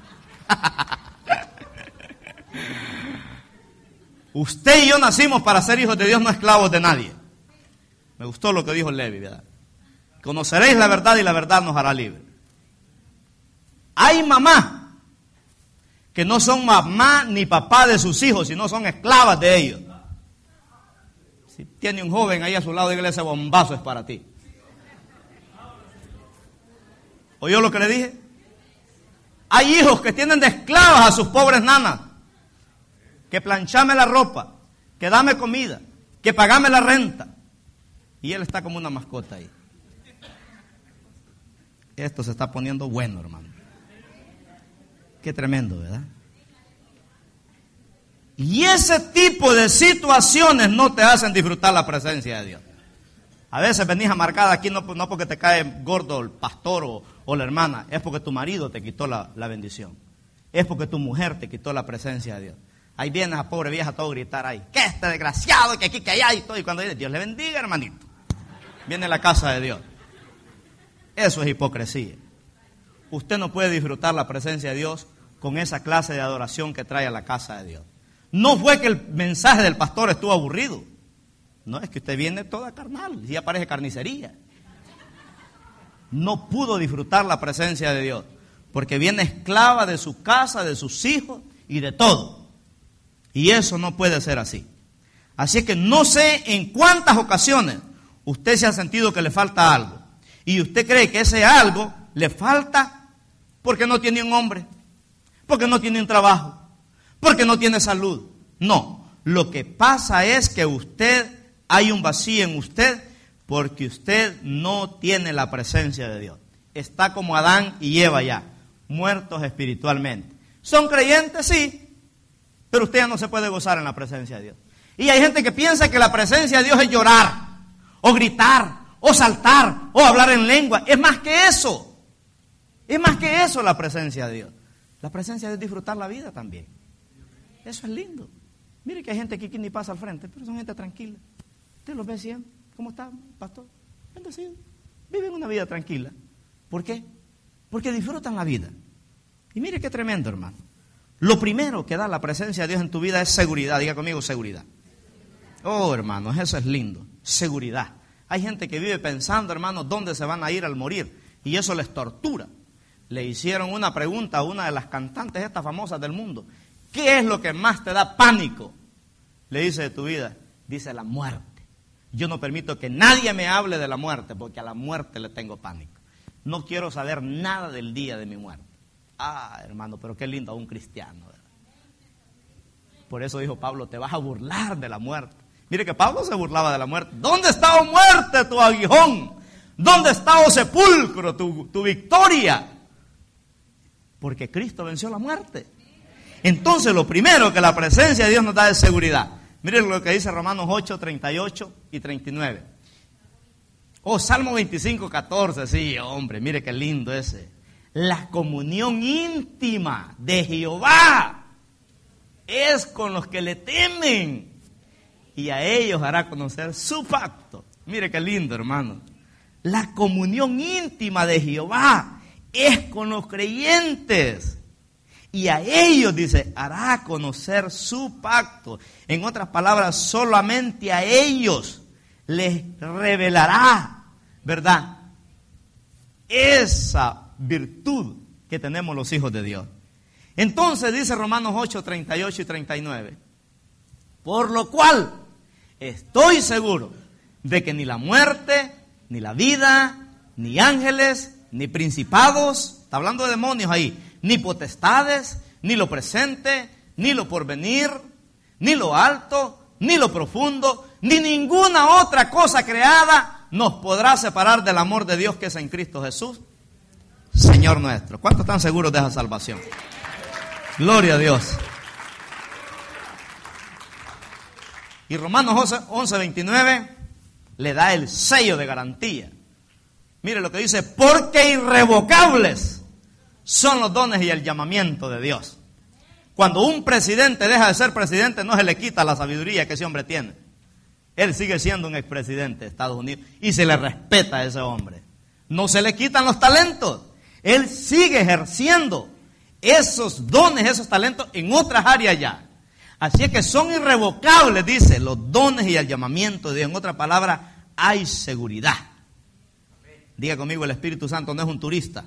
Usted y yo nacimos para ser hijos de Dios, no esclavos de nadie. Me gustó lo que dijo Levi, ¿verdad? Conoceréis la verdad y la verdad nos hará libre. Hay mamás que no son mamá ni papá de sus hijos, sino son esclavas de ellos. Si tiene un joven ahí a su lado, dígale: ese bombazo es para ti. ¿Oyó lo que le dije? Hay hijos que tienen de esclavas a sus pobres nanas. Que planchame la ropa, que dame comida, que pagame la renta. Y él está como una mascota ahí. Esto se está poniendo bueno, hermano. Qué tremendo, ¿verdad? Y ese tipo de situaciones no te hacen disfrutar la presencia de Dios. A veces venís amargada aquí no, no porque te cae gordo el pastor o, o la hermana, es porque tu marido te quitó la, la bendición. Es porque tu mujer te quitó la presencia de Dior. Ahí viene a pobre vieja todo gritar ahí: que este desgraciado, que aquí, que allá y todo. Y cuando dice: Dios le bendiga, hermanito, viene a la casa de Dios. Eso es hipocresía. Usted no puede disfrutar la presencia de Dios con esa clase de adoración que trae a la casa de Dios. No fue que el mensaje del pastor estuvo aburrido. No, es que usted viene toda carnal y ya parece carnicería. No pudo disfrutar la presencia de Dios porque viene esclava de su casa, de sus hijos y de todo. Y eso no puede ser así. Así que no sé en cuántas ocasiones usted se ha sentido que le falta algo. Y usted cree que ese algo le falta porque no tiene un hombre, porque no tiene un trabajo, porque no tiene salud. No, lo que pasa es que usted, hay un vacío en usted porque usted no tiene la presencia de Dios. Está como Adán y Eva ya, muertos espiritualmente. ¿Son creyentes? Sí. Pero usted ya no se puede gozar en la presencia de Dios. Y hay gente que piensa que la presencia de Dios es llorar, o gritar, o saltar, o hablar en lengua. Es más que eso. Es más que eso la presencia de Dios. La presencia de disfrutar la vida también. Eso es lindo. Mire que hay gente aquí que ni pasa al frente, pero son gente tranquila. Usted los ve siempre. ¿Cómo está, pastor? Bendecido. Viven una vida tranquila. ¿Por qué? Porque disfrutan la vida. Y mire qué tremendo, hermano. Lo primero que da la presencia de Dios en tu vida es seguridad. Diga conmigo, seguridad. Oh, hermanos, eso es lindo. Seguridad. Hay gente que vive pensando, hermanos, dónde se van a ir al morir. Y eso les tortura. Le hicieron una pregunta a una de las cantantes estas famosas del mundo. ¿Qué es lo que más te da pánico? Le dice de tu vida. Dice: la muerte. Yo no permito que nadie me hable de la muerte porque a la muerte le tengo pánico. No quiero saber nada del día de mi muerte. Ah, hermano, pero qué lindo a un cristiano, ¿verdad? Por eso dijo Pablo: te vas a burlar de la muerte. Mire que Pablo se burlaba de la muerte. ¿Dónde está, oh muerte, tu aguijón? ¿Dónde está, oh sepulcro, tu, tu victoria? Porque Cristo venció la muerte. Entonces lo primero que la presencia de Dios nos da es seguridad. Mire lo que dice Romanos ocho, treinta y ocho y treinta y nueve. Oh, Salmo veinticinco, catorce, sí, hombre, mire qué lindo ese. La comunión íntima de Jehová es con los que le temen, y a ellos hará conocer su pacto. Mire qué lindo, hermano. La comunión íntima de Jehová es con los creyentes, Y a ellos, dice, hará conocer su pacto. En otras palabras, solamente a ellos les revelará, ¿verdad?, esa virtud que tenemos los hijos de Dios. Entonces dice Romanos ocho, treinta y ocho y treinta y nueve, por lo cual estoy seguro de que ni la muerte, ni la vida, ni ángeles, ni principados, está hablando de demonios ahí, ni potestades, ni lo presente, ni lo porvenir, ni lo alto, ni lo profundo, ni ninguna otra cosa creada nos podrá separar del amor de Dios que es en Cristo Jesús, Señor nuestro. ¿Cuántos están seguros de esa salvación? Gloria a Dios. Y Romanos once, veintinueve le da el sello de garantía. Mire lo que dice, porque irrevocables son los dones y el llamamiento de Dios. Cuando un presidente deja de ser presidente, no se le quita la sabiduría que ese hombre tiene. Él sigue siendo un expresidente de Estados Unidos y se le respeta a ese hombre. No se le quitan los talentos. Él sigue ejerciendo esos dones, esos talentos en otras áreas ya. Así es que son irrevocables, dice, los dones y el llamamiento de Dios. En otra palabra, hay seguridad. Diga conmigo, el Espíritu Santo no es un turista.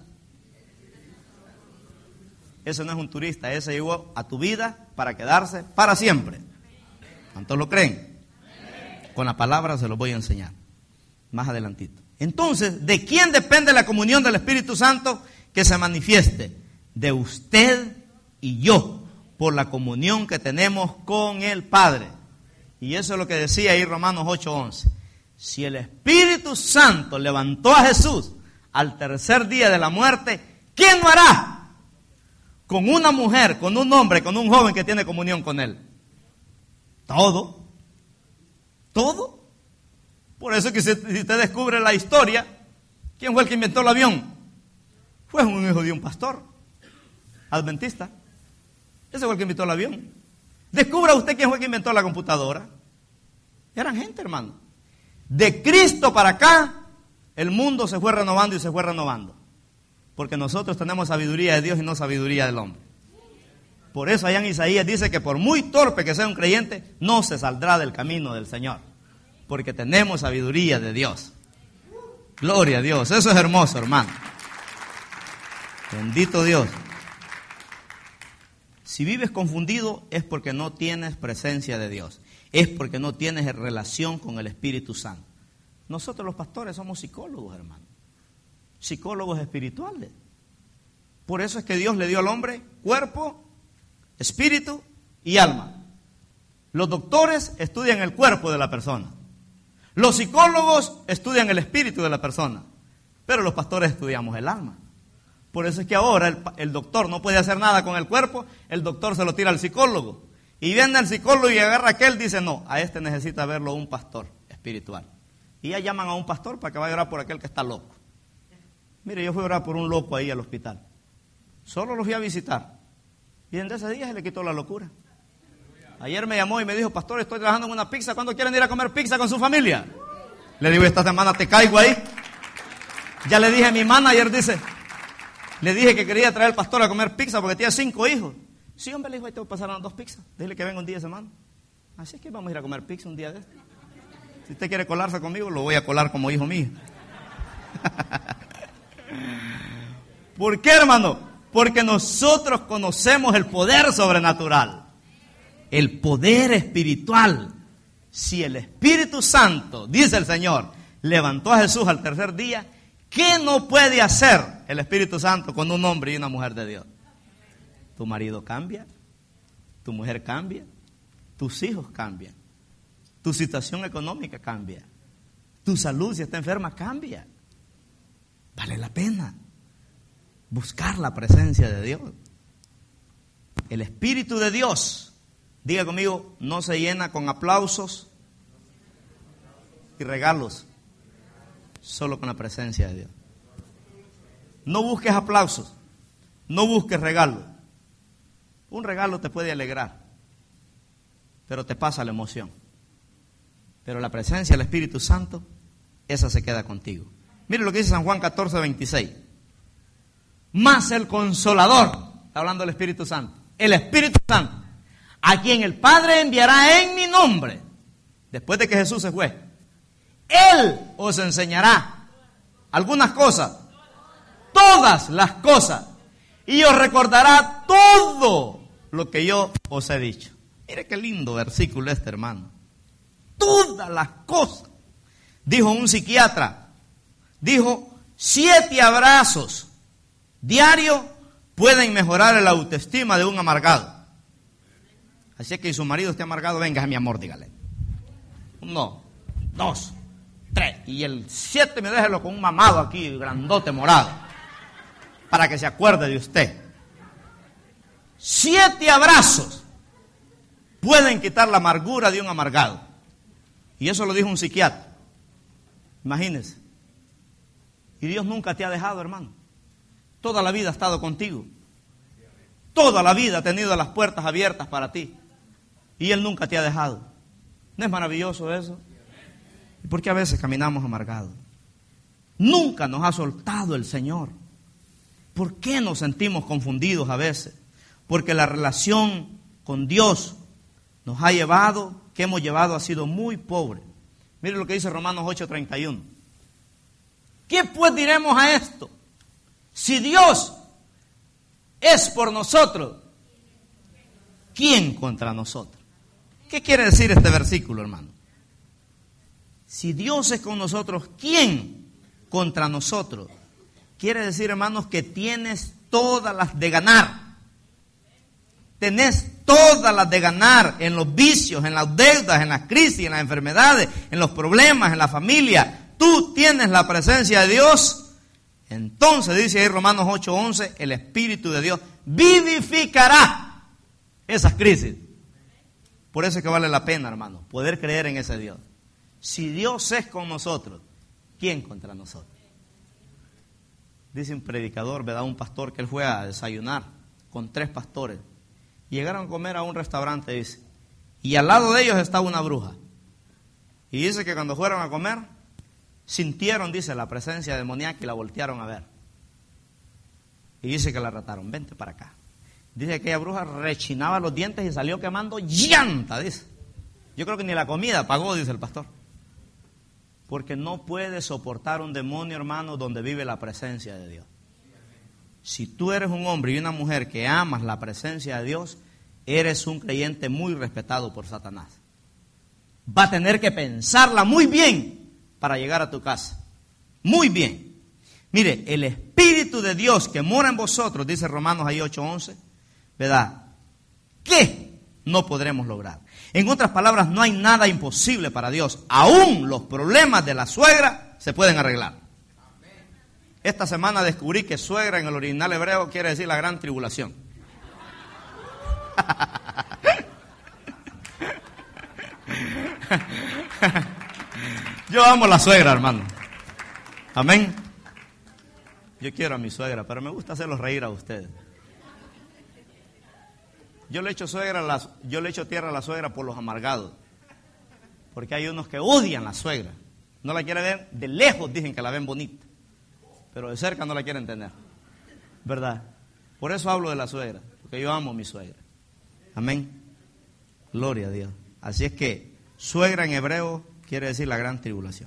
Ese no es un turista, ese llegó a tu vida para quedarse para siempre. ¿Cuántos lo creen? Con la palabra se los voy a enseñar más adelantito. Entonces, ¿de quién depende la comunión del Espíritu Santo que se manifieste? De usted y yo, por la comunión que tenemos con el Padre. Y eso es lo que decía ahí Romanos ocho, once. Si el Espíritu Santo levantó a Jesús al tercer día de la muerte, ¿quién lo hará? Con una mujer, con un hombre, con un joven que tiene comunión con él. Todo. Todo. Por eso que si usted descubre la historia, ¿quién fue el que inventó el avión? Fue un hijo de un pastor adventista. Ese fue el que inventó el avión. Descubra usted quién fue el que inventó la computadora. Eran gente, hermano. De Cristo para acá, el mundo se fue renovando y se fue renovando. Porque nosotros tenemos sabiduría de Dios y no sabiduría del hombre. Por eso allá en Isaías dice que por muy torpe que sea un creyente, no se saldrá del camino del Señor. Porque tenemos sabiduría de Dios. Gloria a Dios. Eso es hermoso, hermano. Bendito Dios. Si vives confundido es porque no tienes presencia de Dios. Es porque no tienes relación con el Espíritu Santo. Nosotros los pastores somos psicólogos, hermano. Psicólogos espirituales. Por eso es que Dios le dio al hombre cuerpo, espíritu y alma. Los doctores estudian el cuerpo de la persona. Los psicólogos estudian el espíritu de la persona. Pero los pastores estudiamos el alma. Por eso es que ahora el, el doctor no puede hacer nada con el cuerpo, el doctor se lo tira al psicólogo. Y viene el psicólogo y agarra a aquel, dice, no, a este necesita verlo un pastor espiritual. Y ya llaman a un pastor para que vaya a orar por aquel que está loco. Mire, yo fui a orar por un loco ahí al hospital. Solo lo fui a visitar. Y desde ese día se le quitó la locura. Ayer me llamó y me dijo, pastor, estoy trabajando en una pizza, ¿cuándo quieren ir a comer pizza con su familia? Le digo, esta semana te caigo ahí. Ya le dije a mi manager, dice, le dije que quería traer al pastor a comer pizza porque tiene cinco hijos. Sí, hombre, le dijo, ahí te voy a pasar dos pizzas. Dile que venga un día de semana. Así es que vamos a ir a comer pizza un día de este. Si usted quiere colarse conmigo, lo voy a colar como hijo mío. ¿Por qué, hermano? Porque nosotros conocemos el poder sobrenatural, el poder espiritual. Si el Espíritu Santo, dice el Señor, levantó a Jesús al tercer día, ¿qué no puede hacer el Espíritu Santo con un hombre y una mujer de Dios? Tu marido cambia, tu mujer cambia, tus hijos cambian, tu situación económica cambia, tu salud si está enferma cambia. Vale la pena buscar la presencia de Dios. El Espíritu de Dios, diga conmigo, no se llena con aplausos y regalos, solo con la presencia de Dios. No busques aplausos, no busques regalos. Un regalo te puede alegrar, pero te pasa la emoción. Pero la presencia del Espíritu Santo, esa se queda contigo. Mire lo que dice San Juan catorce, veintiséis. Mas el Consolador, Está hablando del Espíritu Santo. El Espíritu Santo, a quien el Padre enviará en mi nombre, después de que Jesús se fue. Él os enseñará algunas cosas, todas las cosas, y os recordará todo lo que yo os he dicho. Mire qué lindo versículo este, hermano. Todas las cosas. Dijo un psiquiatra, dijo, siete abrazos diarios pueden mejorar la autoestima de un amargado. Así que si su marido esté amargado, venga, mi amor, dígale. Uno, dos, tres. Y el siete me déjelo con un mamado aquí, grandote, morado, para que se acuerde de usted. Siete abrazos pueden quitar la amargura de un amargado. Y eso lo dijo un psiquiatra. Imagínense. Y Dios nunca te ha dejado, hermano. Toda la vida ha estado contigo. Toda la vida ha tenido las puertas abiertas para ti. Y Él nunca te ha dejado. ¿No es maravilloso eso? ¿Y por qué a veces caminamos amargados? Nunca nos ha soltado el Señor. ¿Por qué nos sentimos confundidos a veces? Porque la relación con Dios nos ha llevado, que hemos llevado, ha sido muy pobre. Mire lo que dice Romanos ocho treinta y uno. ¿Qué pues diremos a esto? Si Dios es por nosotros, ¿quién contra nosotros? ¿Qué quiere decir este versículo, hermano? Si Dios es con nosotros, ¿quién contra nosotros? Quiere decir, hermanos, que tienes todas las de ganar. Tenés todas las de ganar en los vicios, en las deudas, en las crisis, en las enfermedades, en los problemas, en la familia. Tú tienes la presencia de Dios. Entonces, dice ahí Romanos ocho once, el Espíritu de Dios vivificará esas crisis. Por eso es que vale la pena, hermano, poder creer en ese Dios. Si Dios es con nosotros, ¿quién contra nosotros? Dice un predicador, ¿verdad? Un pastor, que él fue a desayunar con tres pastores. Llegaron a comer a un restaurante, dice, y al lado de ellos estaba una bruja. Y dice que cuando fueron a comer, sintieron, dice, la presencia demoníaca y la voltearon a ver. Y dice que la retaron, vente para acá. Dice que aquella bruja rechinaba los dientes y salió quemando llanta, dice. Yo creo que ni la comida pagó, dice el pastor. Porque no puede soportar un demonio, hermano, donde vive la presencia de Dios. Si tú eres un hombre y una mujer que amas la presencia de Dios, eres un creyente muy respetado por Satanás. Va a tener que pensarla muy bien para llegar a tu casa. Muy bien. Mire, el Espíritu de Dios que mora en vosotros, dice Romanos ahí ocho once, ¿verdad? ¿Qué no podremos lograr? En otras palabras, no hay nada imposible para Dios. Aún los problemas de la suegra se pueden arreglar. Esta semana descubrí que suegra en el original hebreo quiere decir la gran tribulación. Yo amo a la suegra, hermano. Amén. Yo quiero a mi suegra, pero me gusta hacerlos reír a ustedes. Yo le echo suegra a la, yo le echo tierra a la suegra por los amargados. Porque hay unos que odian a la suegra. No la quieren ver, de lejos dicen que la ven bonita, pero de cerca no la quieren tener. ¿Verdad? Por eso hablo de la suegra, porque yo amo a mi suegra. Amén. Gloria a Dios. Así es que suegra en hebreo quiere decir la gran tribulación.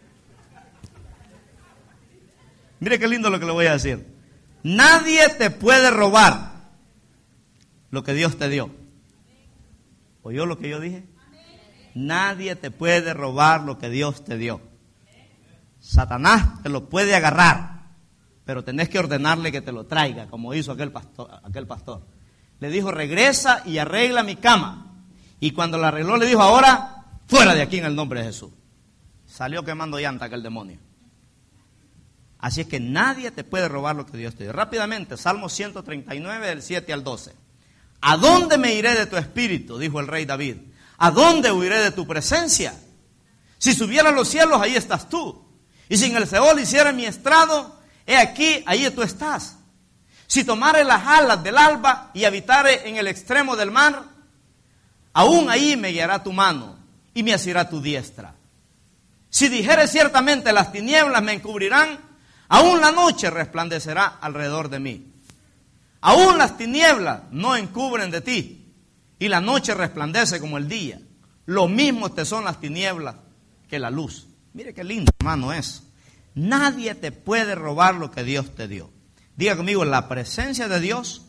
Mire qué lindo lo que le voy a decir. Nadie te puede robar lo que Dios te dio. ¿Oyó lo que yo dije? Nadie te puede robar lo que Dios te dio. Satanás te lo puede agarrar, pero tenés que ordenarle que te lo traiga, como hizo aquel pastor, aquel pastor. Le dijo, regresa y arregla mi cama. Y cuando la arregló le dijo, ahora, fuera de aquí en el nombre de Jesús. Salió quemando llanta aquel demonio. Así es que nadie te puede robar lo que Dios te dio. Rápidamente, Salmo ciento treinta y nueve, del siete al doce. ¿A dónde me iré de tu espíritu? Dijo el rey David. ¿A dónde huiré de tu presencia? Si subiera a los cielos, ahí estás tú. Y si en el Seol hiciera mi estrado, he aquí, ahí tú estás. Si tomare las alas del alba y habitare en el extremo del mar, aún ahí me guiará tu mano y me asirá tu diestra. Si dijere ciertamente las tinieblas me encubrirán, aún la noche resplandecerá alrededor de mí. Aún las tinieblas no encubren de ti, y la noche resplandece como el día. Lo mismo te son las tinieblas que la luz. Mire qué lindo, hermano, eso. Nadie te puede robar lo que Dios te dio. Diga conmigo, la presencia de Dios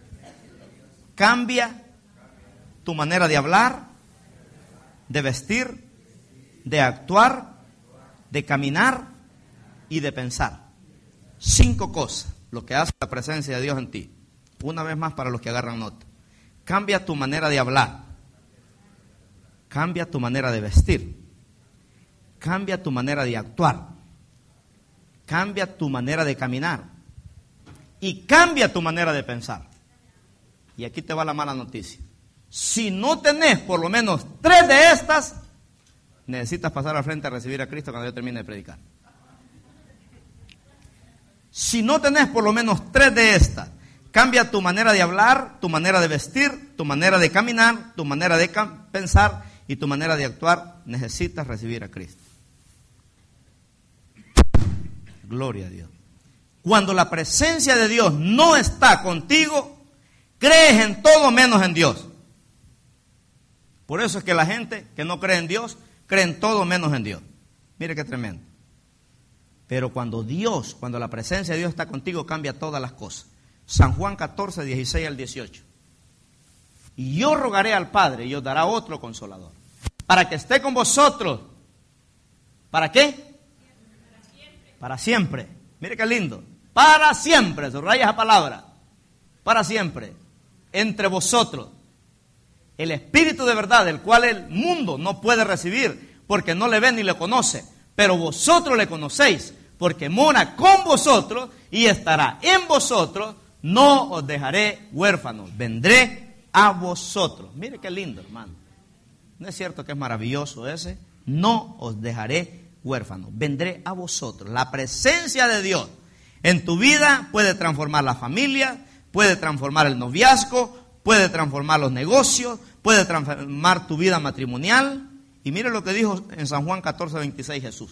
cambia tu manera de hablar, de vestir, de actuar, de caminar y de pensar. Cinco cosas, lo que hace la presencia de Dios en ti. Una vez más para los que agarran nota. Cambia tu manera de hablar. Cambia tu manera de vestir. Cambia tu manera de actuar. Cambia tu manera de caminar. Y cambia tu manera de pensar. Y aquí te va la mala noticia. Si no tenés por lo menos tres de estas, necesitas pasar al frente a recibir a Cristo cuando yo termine de predicar. Si no tenés por lo menos tres de estas, cambia tu manera de hablar, tu manera de vestir, tu manera de caminar, tu manera de pensar y tu manera de actuar, necesitas recibir a Cristo. Gloria a Dios. Cuando la presencia de Dios no está contigo, crees en todo menos en Dios. Por eso es que la gente que no cree en Dios, cree en todo menos en Dios. Mire qué tremendo. Pero cuando Dios, cuando la presencia de Dios está contigo, cambia todas las cosas. San Juan catorce, dieciséis al dieciocho. Y yo rogaré al Padre y os dará otro consolador, para que esté con vosotros. ¿Para qué? Para siempre. Para siempre. Mire qué lindo. Para siempre. Subraya esa palabra. Para siempre. Entre vosotros. El Espíritu de verdad, el cual el mundo no puede recibir, porque no le ve ni le conoce. Pero vosotros le conocéis, porque mora con vosotros y estará en vosotros. No os dejaré huérfanos, vendré a vosotros. Mire qué lindo, hermano. ¿No es cierto que es maravilloso ese? No os dejaré huérfanos, vendré a vosotros. La presencia de Dios en tu vida puede transformar la familia, puede transformar el noviazgo, puede transformar los negocios, puede transformar tu vida matrimonial. Y mire lo que dijo en San Juan catorce, veintiséis Jesús.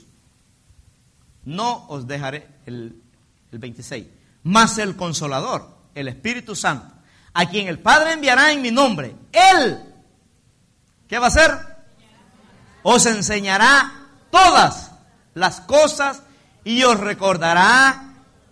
No os dejaré, el, el veintiséis, mas el Consolador, el Espíritu Santo, a quien el Padre enviará en mi nombre, Él, ¿qué va a hacer? Os enseñará todas las cosas y os recordará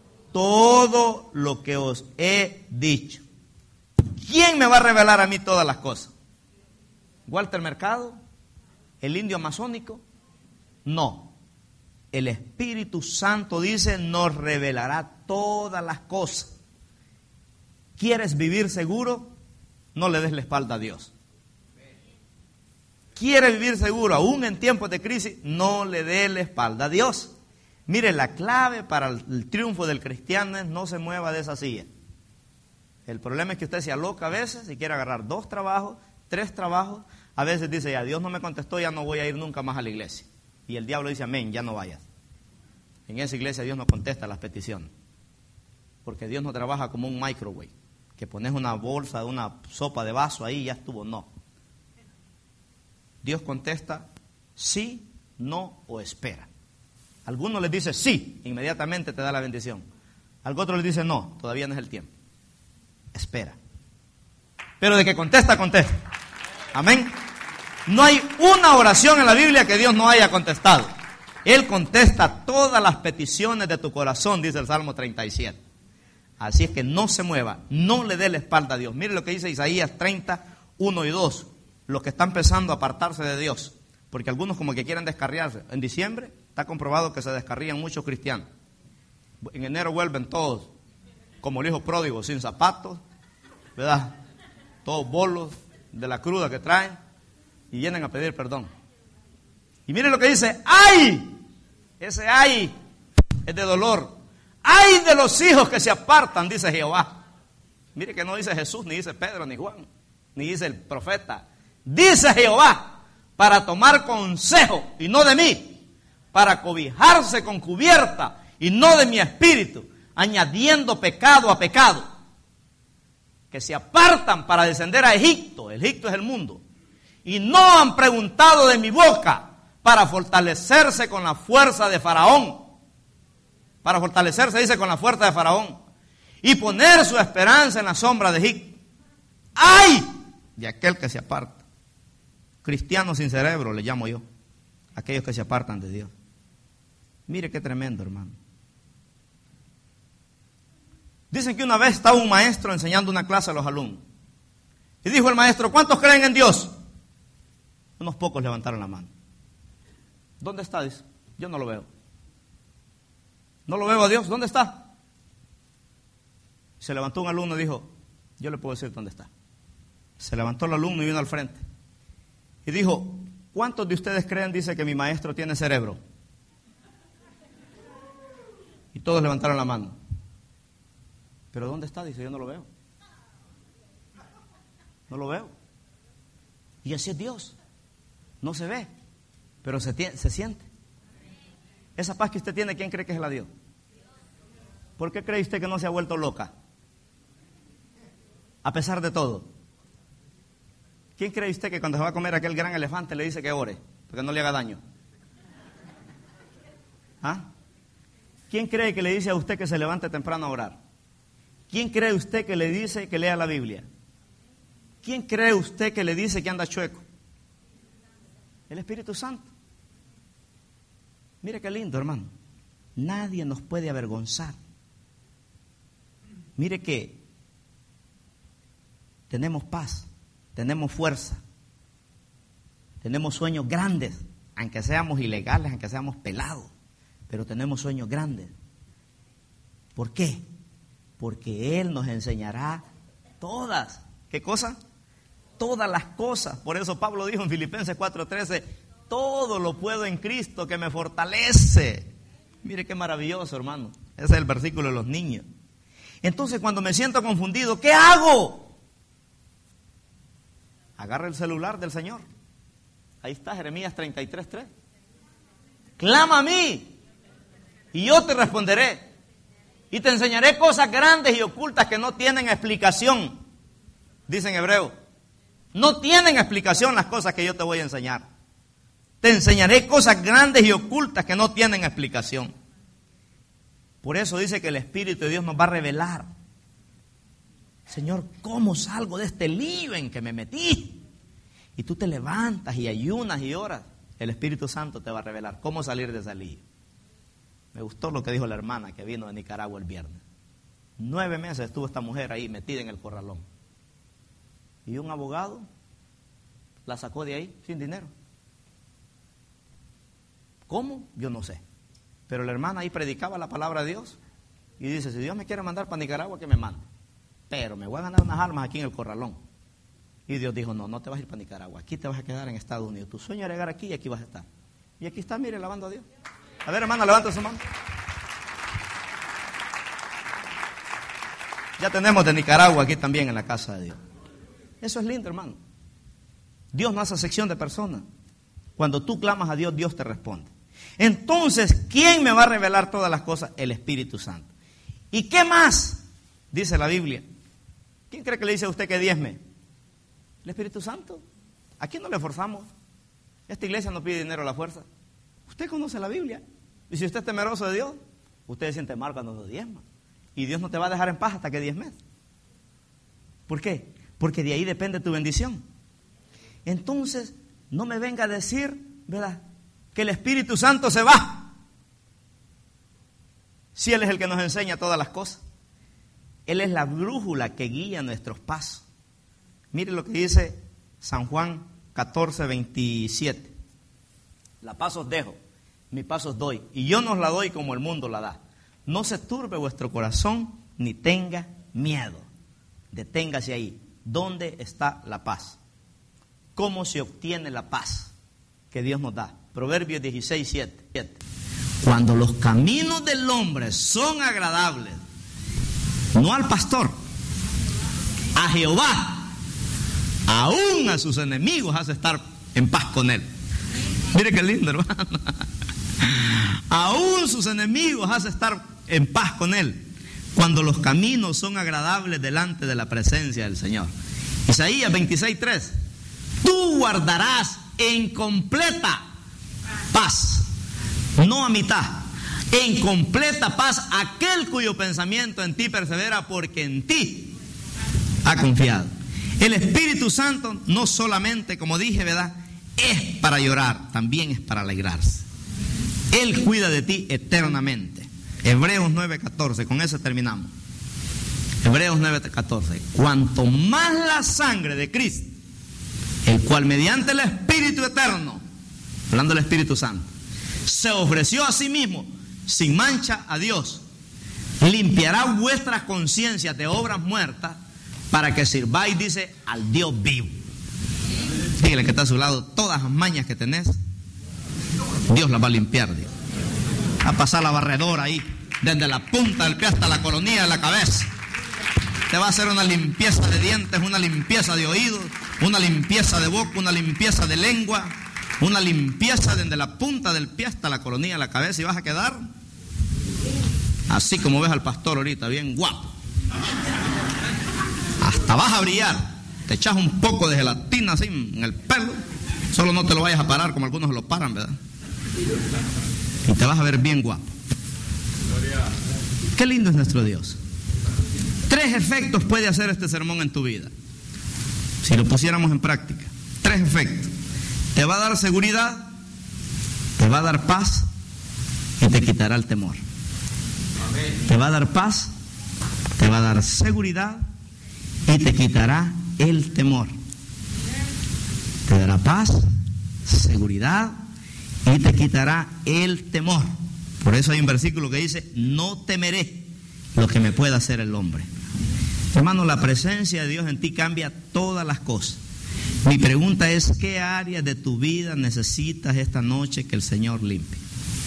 todo lo que os he dicho. ¿Quién me va a revelar a mí todas las cosas? ¿Walter Mercado? ¿El indio amazónico? No. El Espíritu Santo dice, nos revelará todas las cosas. ¿Quieres vivir seguro? No le des la espalda a Dios. ¿Quieres vivir seguro aún en tiempos de crisis? No le des la espalda a Dios. Mire, la clave para el triunfo del cristiano es no se mueva de esa silla. El problema es que usted se aloca a veces y quiere agarrar dos trabajos, tres trabajos. A veces dice, ya Dios no me contestó, ya no voy a ir nunca más a la iglesia. Y el diablo dice, amén, ya no vayas. En esa iglesia Dios no contesta las peticiones. Porque Dios no trabaja como un microwave, que pones una bolsa, una sopa de vaso ahí y ya estuvo. No. Dios contesta sí, no o espera. A algunos les dice sí, inmediatamente te da la bendición. Al otro les dice no, todavía no es el tiempo. Espera. Pero de que contesta, contesta. Amén. No hay una oración en la Biblia que Dios no haya contestado. Él contesta todas las peticiones de tu corazón, dice el Salmo treinta y siete. Así es que no se mueva, no le dé la espalda a Dios. Mire lo que dice Isaías treinta, uno y dos. Los que están empezando a apartarse de Dios. Porque algunos como que quieren descarriarse. En diciembre está comprobado que se descarrían muchos cristianos. En enero vuelven todos, como el hijo pródigo, sin zapatos, ¿verdad? Todos bolos de la cruda que traen y vienen a pedir perdón. Y miren lo que dice, ¡ay! Ese ay es de dolor. ¡Ay de los hijos que se apartan! Dice Jehová. Mire que no dice Jesús, ni dice Pedro, ni Juan, ni dice el profeta. Dice Jehová, para tomar consejo y no de mí, para cobijarse con cubierta y no de mi espíritu, añadiendo pecado a pecado, que se apartan para descender a Egipto. Egipto es el mundo. Y no han preguntado de mi boca, para fortalecerse con la fuerza de Faraón. Para fortalecerse, dice, con la fuerza de Faraón. y poner su esperanza en la sombra de Egipto. ¡Ay! De aquel que se aparta. Cristianos sin cerebro, le llamo yo. Aquellos que se apartan de Dios. Mire qué tremendo, hermano. Dicen que una vez estaba un maestro enseñando una clase a los alumnos. Y dijo el maestro, ¿cuántos creen en Dios? Unos pocos levantaron la mano. ¿Dónde está? Dice, yo no lo veo. No lo veo a Dios, ¿dónde está? Se levantó un alumno y dijo, yo le puedo decir dónde está. Se levantó el alumno y vino al frente. Y dijo, ¿cuántos de ustedes creen, dice, que mi maestro tiene cerebro? Y todos levantaron la mano. ¿Pero dónde está? Dice, yo no lo veo. No lo veo. Y así es Dios. No se ve, pero se, tiene, se siente. Esa paz que usted tiene, ¿quién cree que es la Dios? ¿Por qué cree usted que no se ha vuelto loca? A pesar de todo. ¿Quién cree usted que cuando se va a comer aquel gran elefante le dice que ore, porque no le haga daño? ¿Ah? ¿Quién cree que le dice a usted que se levante temprano a orar? ¿Quién cree usted que le dice que lea la Biblia? ¿Quién cree usted que le dice que anda chueco? El Espíritu Santo. Mire qué lindo, hermano. Nadie nos puede avergonzar. Mire que tenemos paz, tenemos fuerza, tenemos sueños grandes, aunque seamos ilegales, aunque seamos pelados, pero tenemos sueños grandes. ¿Por qué? Porque Él nos enseñará todas. ¿Qué cosa? Todas las cosas. Por eso Pablo dijo en Filipenses cuatro trece, todo lo puedo en Cristo que me fortalece. Mire qué maravilloso, hermano. Ese es el versículo de los niños. Entonces, cuando me siento confundido, ¿qué hago? Agarra el celular del Señor. Ahí está, Jeremías treinta y tres tres. Clama a mí y yo te responderé. Y te enseñaré cosas grandes y ocultas que no tienen explicación. Dice en hebreo. No tienen explicación las cosas que yo te voy a enseñar. Te enseñaré cosas grandes y ocultas que no tienen explicación. Por eso dice que el Espíritu de Dios nos va a revelar. Señor, ¿cómo salgo de este lío en que me metí? Y tú te levantas y ayunas y oras. El Espíritu Santo te va a revelar cómo salir de ese lío. Me gustó lo que dijo la hermana que vino de Nicaragua el viernes. Nueve meses estuvo esta mujer ahí metida en el corralón. Y un abogado la sacó de ahí sin dinero. ¿Cómo? Yo no sé. Pero la hermana ahí predicaba la palabra de Dios y dice, si Dios me quiere mandar para Nicaragua, que me mande. Pero me voy a ganar unas armas aquí en el corralón. Y Dios dijo, no, no te vas a ir para Nicaragua. Aquí te vas a quedar en Estados Unidos. Tu sueño es llegar aquí y aquí vas a estar. Y aquí está, mire, alabando a Dios. A ver, hermana, levanta su mano. Ya tenemos de Nicaragua aquí también en la casa de Dios. Eso es lindo, hermano. Dios no hace acepción de personas. Cuando tú clamas a Dios, Dios te responde. Entonces, ¿quién me va a revelar todas las cosas? El Espíritu Santo. ¿Y qué más? Dice la Biblia. ¿Quién cree que le dice a usted que diezme? El Espíritu Santo. ¿A quién no le forzamos? Esta iglesia no pide dinero a la fuerza. Usted conoce la Biblia. Y si usted es temeroso de Dios, usted se siente mal cuando no diezma. Y Dios no te va a dejar en paz hasta que diezmes. ¿Por qué? Porque de ahí depende tu bendición. Entonces, no me venga a decir, ¿verdad?, que el Espíritu Santo se va. Si Él es el que nos enseña todas las cosas. Él es la brújula que guía nuestros pasos. Mire lo que dice San Juan catorce veintisiete. La paz os dejo, mi paz os doy. Y yo no os la doy como el mundo la da. No se turbe vuestro corazón, ni tenga miedo. Deténgase ahí. ¿Dónde está la paz? ¿Cómo se obtiene la paz que Dios nos da? Proverbios dieciséis siete. Cuando los caminos del hombre son agradables, no al pastor, a Jehová, aún a sus enemigos hace estar en paz con él. Mire qué lindo, hermano. Aún sus enemigos hace estar en paz con él. Cuando los caminos son agradables delante de la presencia del Señor. Isaías veintiséis tres. Tú guardarás en completa paz, no a mitad, En completa paz aquel cuyo pensamiento en ti persevera, porque en ti ha confiado. El Espíritu Santo no solamente, como dije, ¿verdad?, es para llorar, también es para alegrarse. Él cuida de ti eternamente. Hebreos nueve catorce, con eso terminamos. Hebreos nueve catorce. Cuanto más la sangre de Cristo, el cual mediante el Espíritu eterno, hablando del Espíritu Santo, se ofreció a sí mismo sin mancha a Dios, limpiará vuestras conciencias de obras muertas para que sirváis, dice, al Dios vivo. Dígale que está a su lado, todas las mañas que tenés, Dios las va a limpiar, Dios. Va a pasar la barredora ahí, desde la punta del pie hasta la coronilla de la cabeza. Te va a hacer una limpieza de dientes, una limpieza de oídos, una limpieza de boca, una limpieza de lengua, una limpieza desde la punta del pie hasta la coronilla de la cabeza, y vas a quedar así como ves al pastor ahorita, bien guapo. Hasta vas a brillar. Te echas un poco de gelatina así en el pelo, solo no te lo vayas a parar como algunos lo paran, ¿verdad? Y te vas a ver bien guapo. Qué lindo es nuestro Dios. Tres efectos puede hacer este sermón en tu vida, si lo pusiéramos en práctica. Tres efectos. Te va a dar seguridad, te va a dar paz y te quitará el temor. Te va a dar paz, te va a dar seguridad y te quitará el temor. Te dará paz, seguridad y te quitará el temor. Por eso hay un versículo que dice: no temeré lo que me pueda hacer el hombre. Hermano, la presencia de Dios en ti cambia todas las cosas. Mi pregunta es: ¿qué áreas de tu vida necesitas esta noche que el Señor limpie?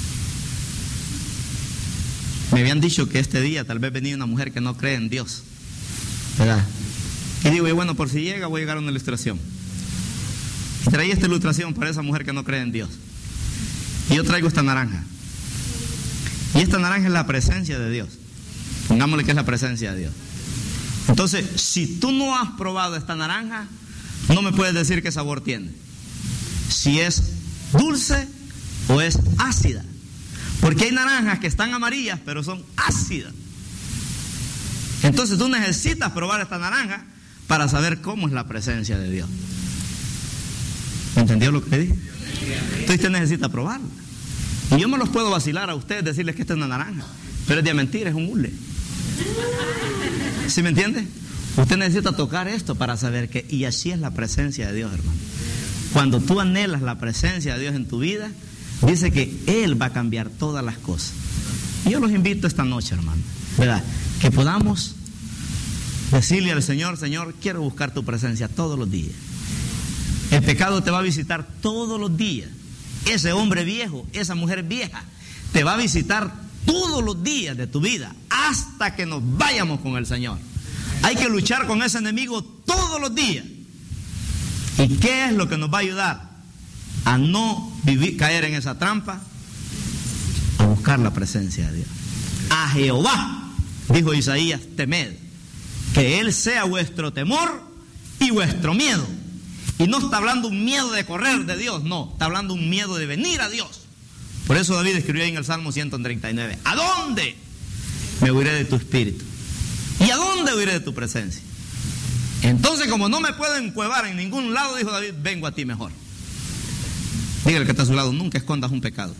Me habían dicho que este día tal vez venía una mujer que no cree en Dios, ¿verdad? Y digo, y bueno, por si llega, voy a llegar a una ilustración. Y traí esta ilustración para esa mujer que no cree en Dios. Y yo traigo esta naranja. Y esta naranja es la presencia de Dios. Pongámosle que es la presencia de Dios. Entonces, si tú no has probado esta naranja, no me puedes decir qué sabor tiene. Si es dulce o es ácida. Porque hay naranjas que están amarillas, pero son ácidas. Entonces tú necesitas probar esta naranja para saber cómo es la presencia de Dios. ¿Entendió lo que le dije? Entonces usted necesita probarla. Y yo me los puedo vacilar a ustedes, decirles que esta es una naranja, pero es de mentira, es un hule. ¿Sí me entiende? Usted necesita tocar esto para saber que, y así es la presencia de Dios, hermano. Cuando tú anhelas la presencia de Dios en tu vida, dice que Él va a cambiar todas las cosas. Y yo los invito esta noche, hermano, ¿verdad?, que podamos decirle al Señor: Señor, quiero buscar tu presencia todos los días. El pecado te va a visitar todos los días. Ese hombre viejo, esa mujer vieja, te va a visitar todos los días de tu vida, hasta que nos vayamos con el Señor. Hay que luchar con ese enemigo todos los días. ¿Y qué es lo que nos va a ayudar a no vivir, caer en esa trampa? A buscar la presencia de Dios. A Jehová, dijo Isaías, temed, que Él sea vuestro temor y vuestro miedo. Y no está hablando un miedo de correr de Dios, no, está hablando un miedo de venir a Dios. Por eso David escribió en el Salmo ciento treinta y nueve: ¿a dónde me huiré de tu espíritu? ¿Y a dónde huiré de tu presencia? Entonces, como no me puedo encuevar en ningún lado, dijo David, vengo a ti mejor. Dígale que está a su lado: nunca escondas un pecado.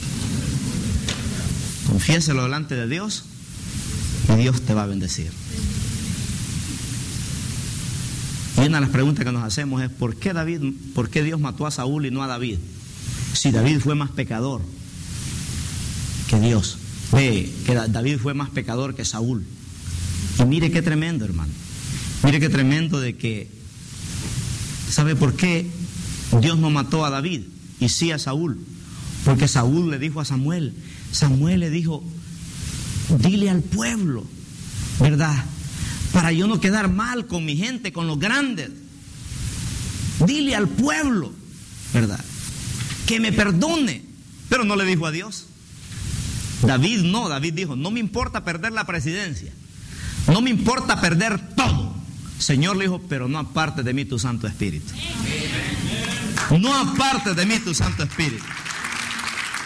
Confiéselo delante de Dios y Dios te va a bendecir. Y una de las preguntas que nos hacemos es: ¿por qué David, por qué Dios mató a Saúl y no a David? Si David fue más pecador que Dios, ve que David fue más pecador que Saúl. Y mire qué tremendo, hermano. Mire qué tremendo de que, ¿sabe por qué Dios no mató a David y sí a Saúl? Porque Saúl le dijo a Samuel, Samuel le dijo: dile al pueblo, ¿verdad?, para yo no quedar mal con mi gente, con los grandes. Dile al pueblo, ¿verdad?, que me perdone. Pero no le dijo a Dios. David no, David dijo: no me importa perder la presidencia, no me importa perder todo. Señor le dijo: pero no apartes de mí tu Santo Espíritu. No apartes de mí tu Santo Espíritu.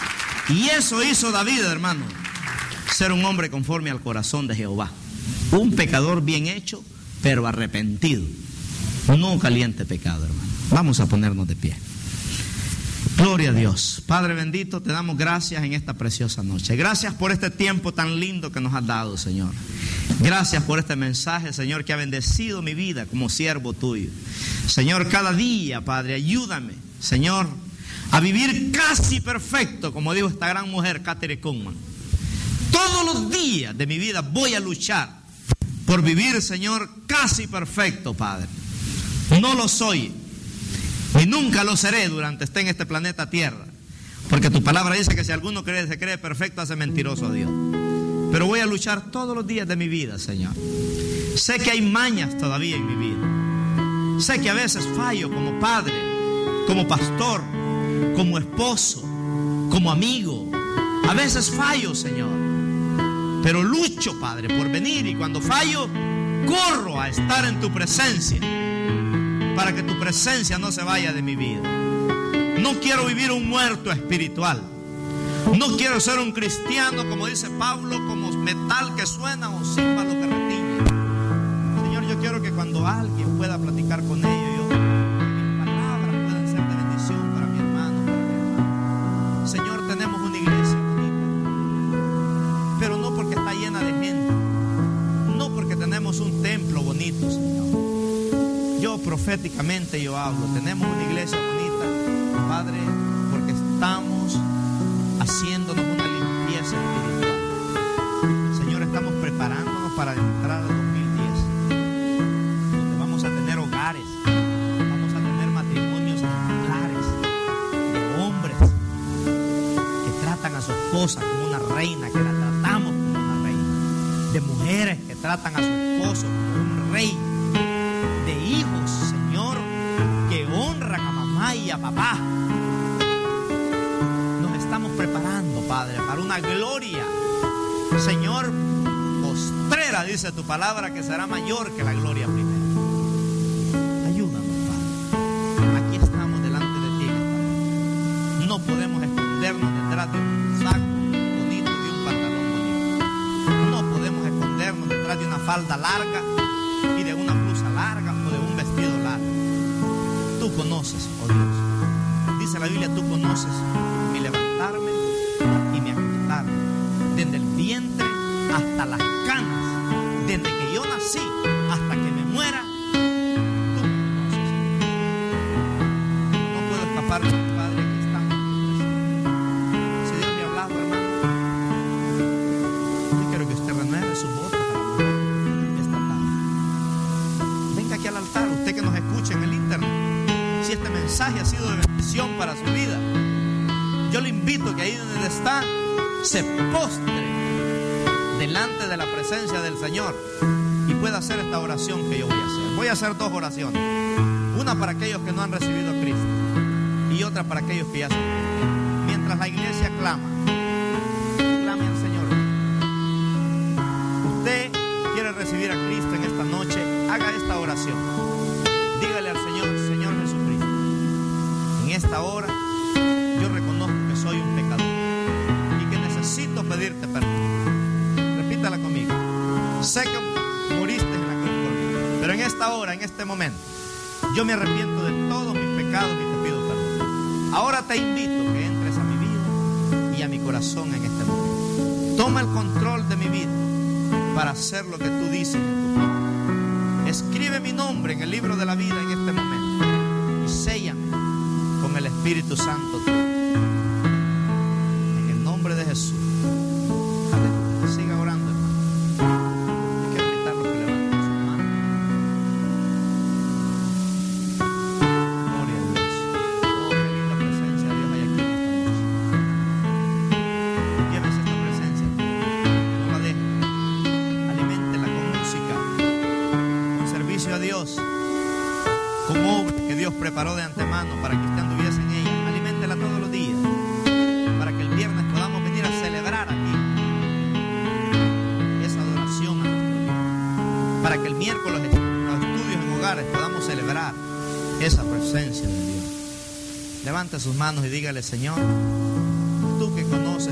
Y eso hizo David, hermano, ser un hombre conforme al corazón de Jehová. Un pecador bien hecho, pero arrepentido. No caliente pecado, hermano. Vamos a ponernos de pie. Gloria a Dios. Padre bendito, te damos gracias en esta preciosa noche. Gracias por este tiempo tan lindo que nos has dado, Señor. Gracias por este mensaje, Señor, que ha bendecido mi vida como siervo tuyo. Señor, cada día, Padre, ayúdame, Señor, a vivir casi perfecto, como dijo esta gran mujer, Katherine Kuhlman. Todos los días de mi vida voy a luchar por vivir, Señor, casi perfecto, Padre. No lo soy y nunca lo seré durante esté en este planeta Tierra, porque tu palabra dice que si alguno cree, se cree perfecto, hace mentiroso a Dios. Pero voy a luchar todos los días de mi vida, Señor. Sé que hay mañas todavía en mi vida. Sé que a veces fallo como padre, como pastor, como esposo, como amigo. A veces fallo, Señor. Pero lucho, Padre, por venir, y cuando fallo, corro a estar en tu presencia, para que tu presencia no se vaya de mi vida. No quiero vivir un muerto espiritual. No quiero ser un cristiano, como dice Pablo, como metal que suena o címbalo que retiñe. Señor, yo quiero que cuando alguien pueda platicar con ellos, yo, que mis palabras puedan ser de bendición para mi hermano, para mi hermana. Señor, tenemos una iglesia bonita, pero no porque está llena de gente, no porque tenemos un templo bonito, Señor. Yo proféticamente yo hablo, tenemos una iglesia bonita, Padre, porque estamos haciéndonos una limpieza espiritual. Señor, estamos preparándonos para entrar al dos mil diez, donde vamos a tener hogares, vamos a tener matrimonios ejemplares de hombres que tratan a su esposa como una reina, que la tratamos como una reina, de mujeres que tratan a su esposo como un rey, de hijos, Señor, que honran a mamá y a papá. Estamos preparando, Padre, para una gloria, Señor, postrera, dice tu palabra, que será mayor que la gloria primera. Ayúdanos, Padre. Aquí estamos delante de ti en esta noche. No podemos escondernos detrás de un saco bonito y de un pantalón bonito. No podemos escondernos detrás de una falda larga y de una blusa larga o de un vestido largo. Tú conoces, oh Dios. Dice la Biblia, tú conoces mi levantarme y mi acostarme, desde el vientre hasta las canas, desde que yo nací hasta que me muera, tú me conoces. No puedo escapar de mi Padre, aquí estamos en tu presencia. Si Dios me ha hablado, hermano, yo quiero que usted renueve sus votos a la mujer esta tarde. Venga aquí al altar, usted que nos escucha en el internet. Si este mensaje ha sido de bendición para su vida, yo le invito que ahí donde está se postre delante de la presencia del Señor y pueda hacer esta oración que yo voy a hacer. Voy a hacer dos oraciones, una para aquellos que no han recibido a Cristo y otra para aquellos que ya son cristianos. Mientras la iglesia clama, clame al Señor. Usted quiere recibir a Cristo en esta noche, haga esta oración. Dígale al Señor: Señor Jesucristo, en esta hora yo reconozco que soy un pecador y que necesito pedirte perdón. Repítala conmigo. Sé que moriste en la cruz por mí, pero en esta hora, en este momento, yo me arrepiento de todos mis pecados y te pido perdón. Ahora te invito que entres a mi vida y a mi corazón en este momento. Toma el control de mi vida para hacer lo que tú dices en tu palabra. Escribe mi nombre en el libro de la vida en este momento y séllame con el Espíritu Santo tuyo. En el nombre de Jesús. Aleluya. Siga orando, hermano. Yo quiero invitarlos que levanten sus manos. Gloria a Dios. Oh, qué linda presencia de Dios hay aquí en esta noche. Llévese esta presencia, no la deje. Aliméntela con música, con servicio a Dios, con obras que Dios preparó de antemano para que usted anduviese en ella. Aliméntela todos los días, para que el viernes podamos venir a celebrar aquí esa adoración a nuestro Dios, para que el miércoles los estudios en hogares podamos celebrar esa presencia de Dios. Levante sus manos y dígale: Señor, tú que conoces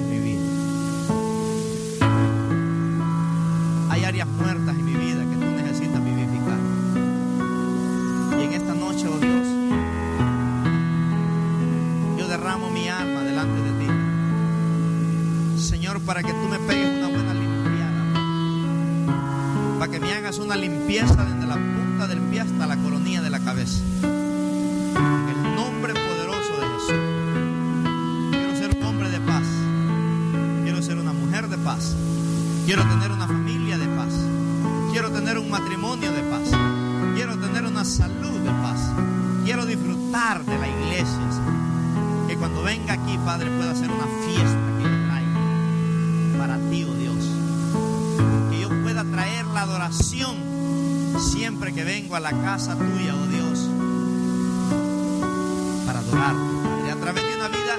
mi alma delante de ti, Señor, para que tú me pegues una buena limpiada, para que me hagas una limpieza desde la punta del pie hasta la coronilla de la cabeza. En el nombre poderoso de Jesús. Quiero ser un hombre de paz. Quiero ser una mujer de paz. Quiero tener una familia de paz. Quiero tener un matrimonio de paz. Quiero tener una salud de paz. Quiero disfrutar de la iglesia. Que cuando venga aquí, Padre, pueda ser una fiesta que yo traiga para ti, oh Dios. Que yo pueda traer la adoración siempre que vengo a la casa tuya, oh Dios, para adorarte, Padre, a través de una vida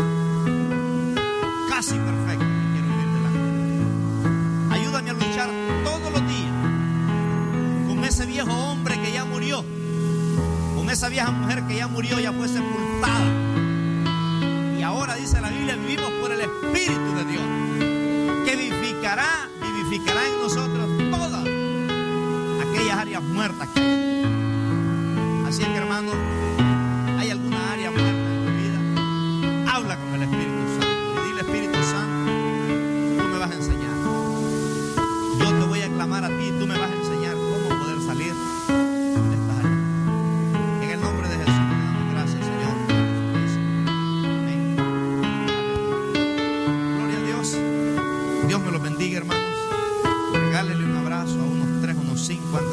casi perfecta que quiero vivir delante de ti. Ayúdame a luchar todos los días con ese viejo hombre que ya murió, con esa vieja mujer que ya murió, ya fue sepultada. Y ahora dice la Biblia, vivimos por el Espíritu de Dios, que vivificará, vivificará en nosotros todas aquellas áreas muertas que hay. Así es que, hermano,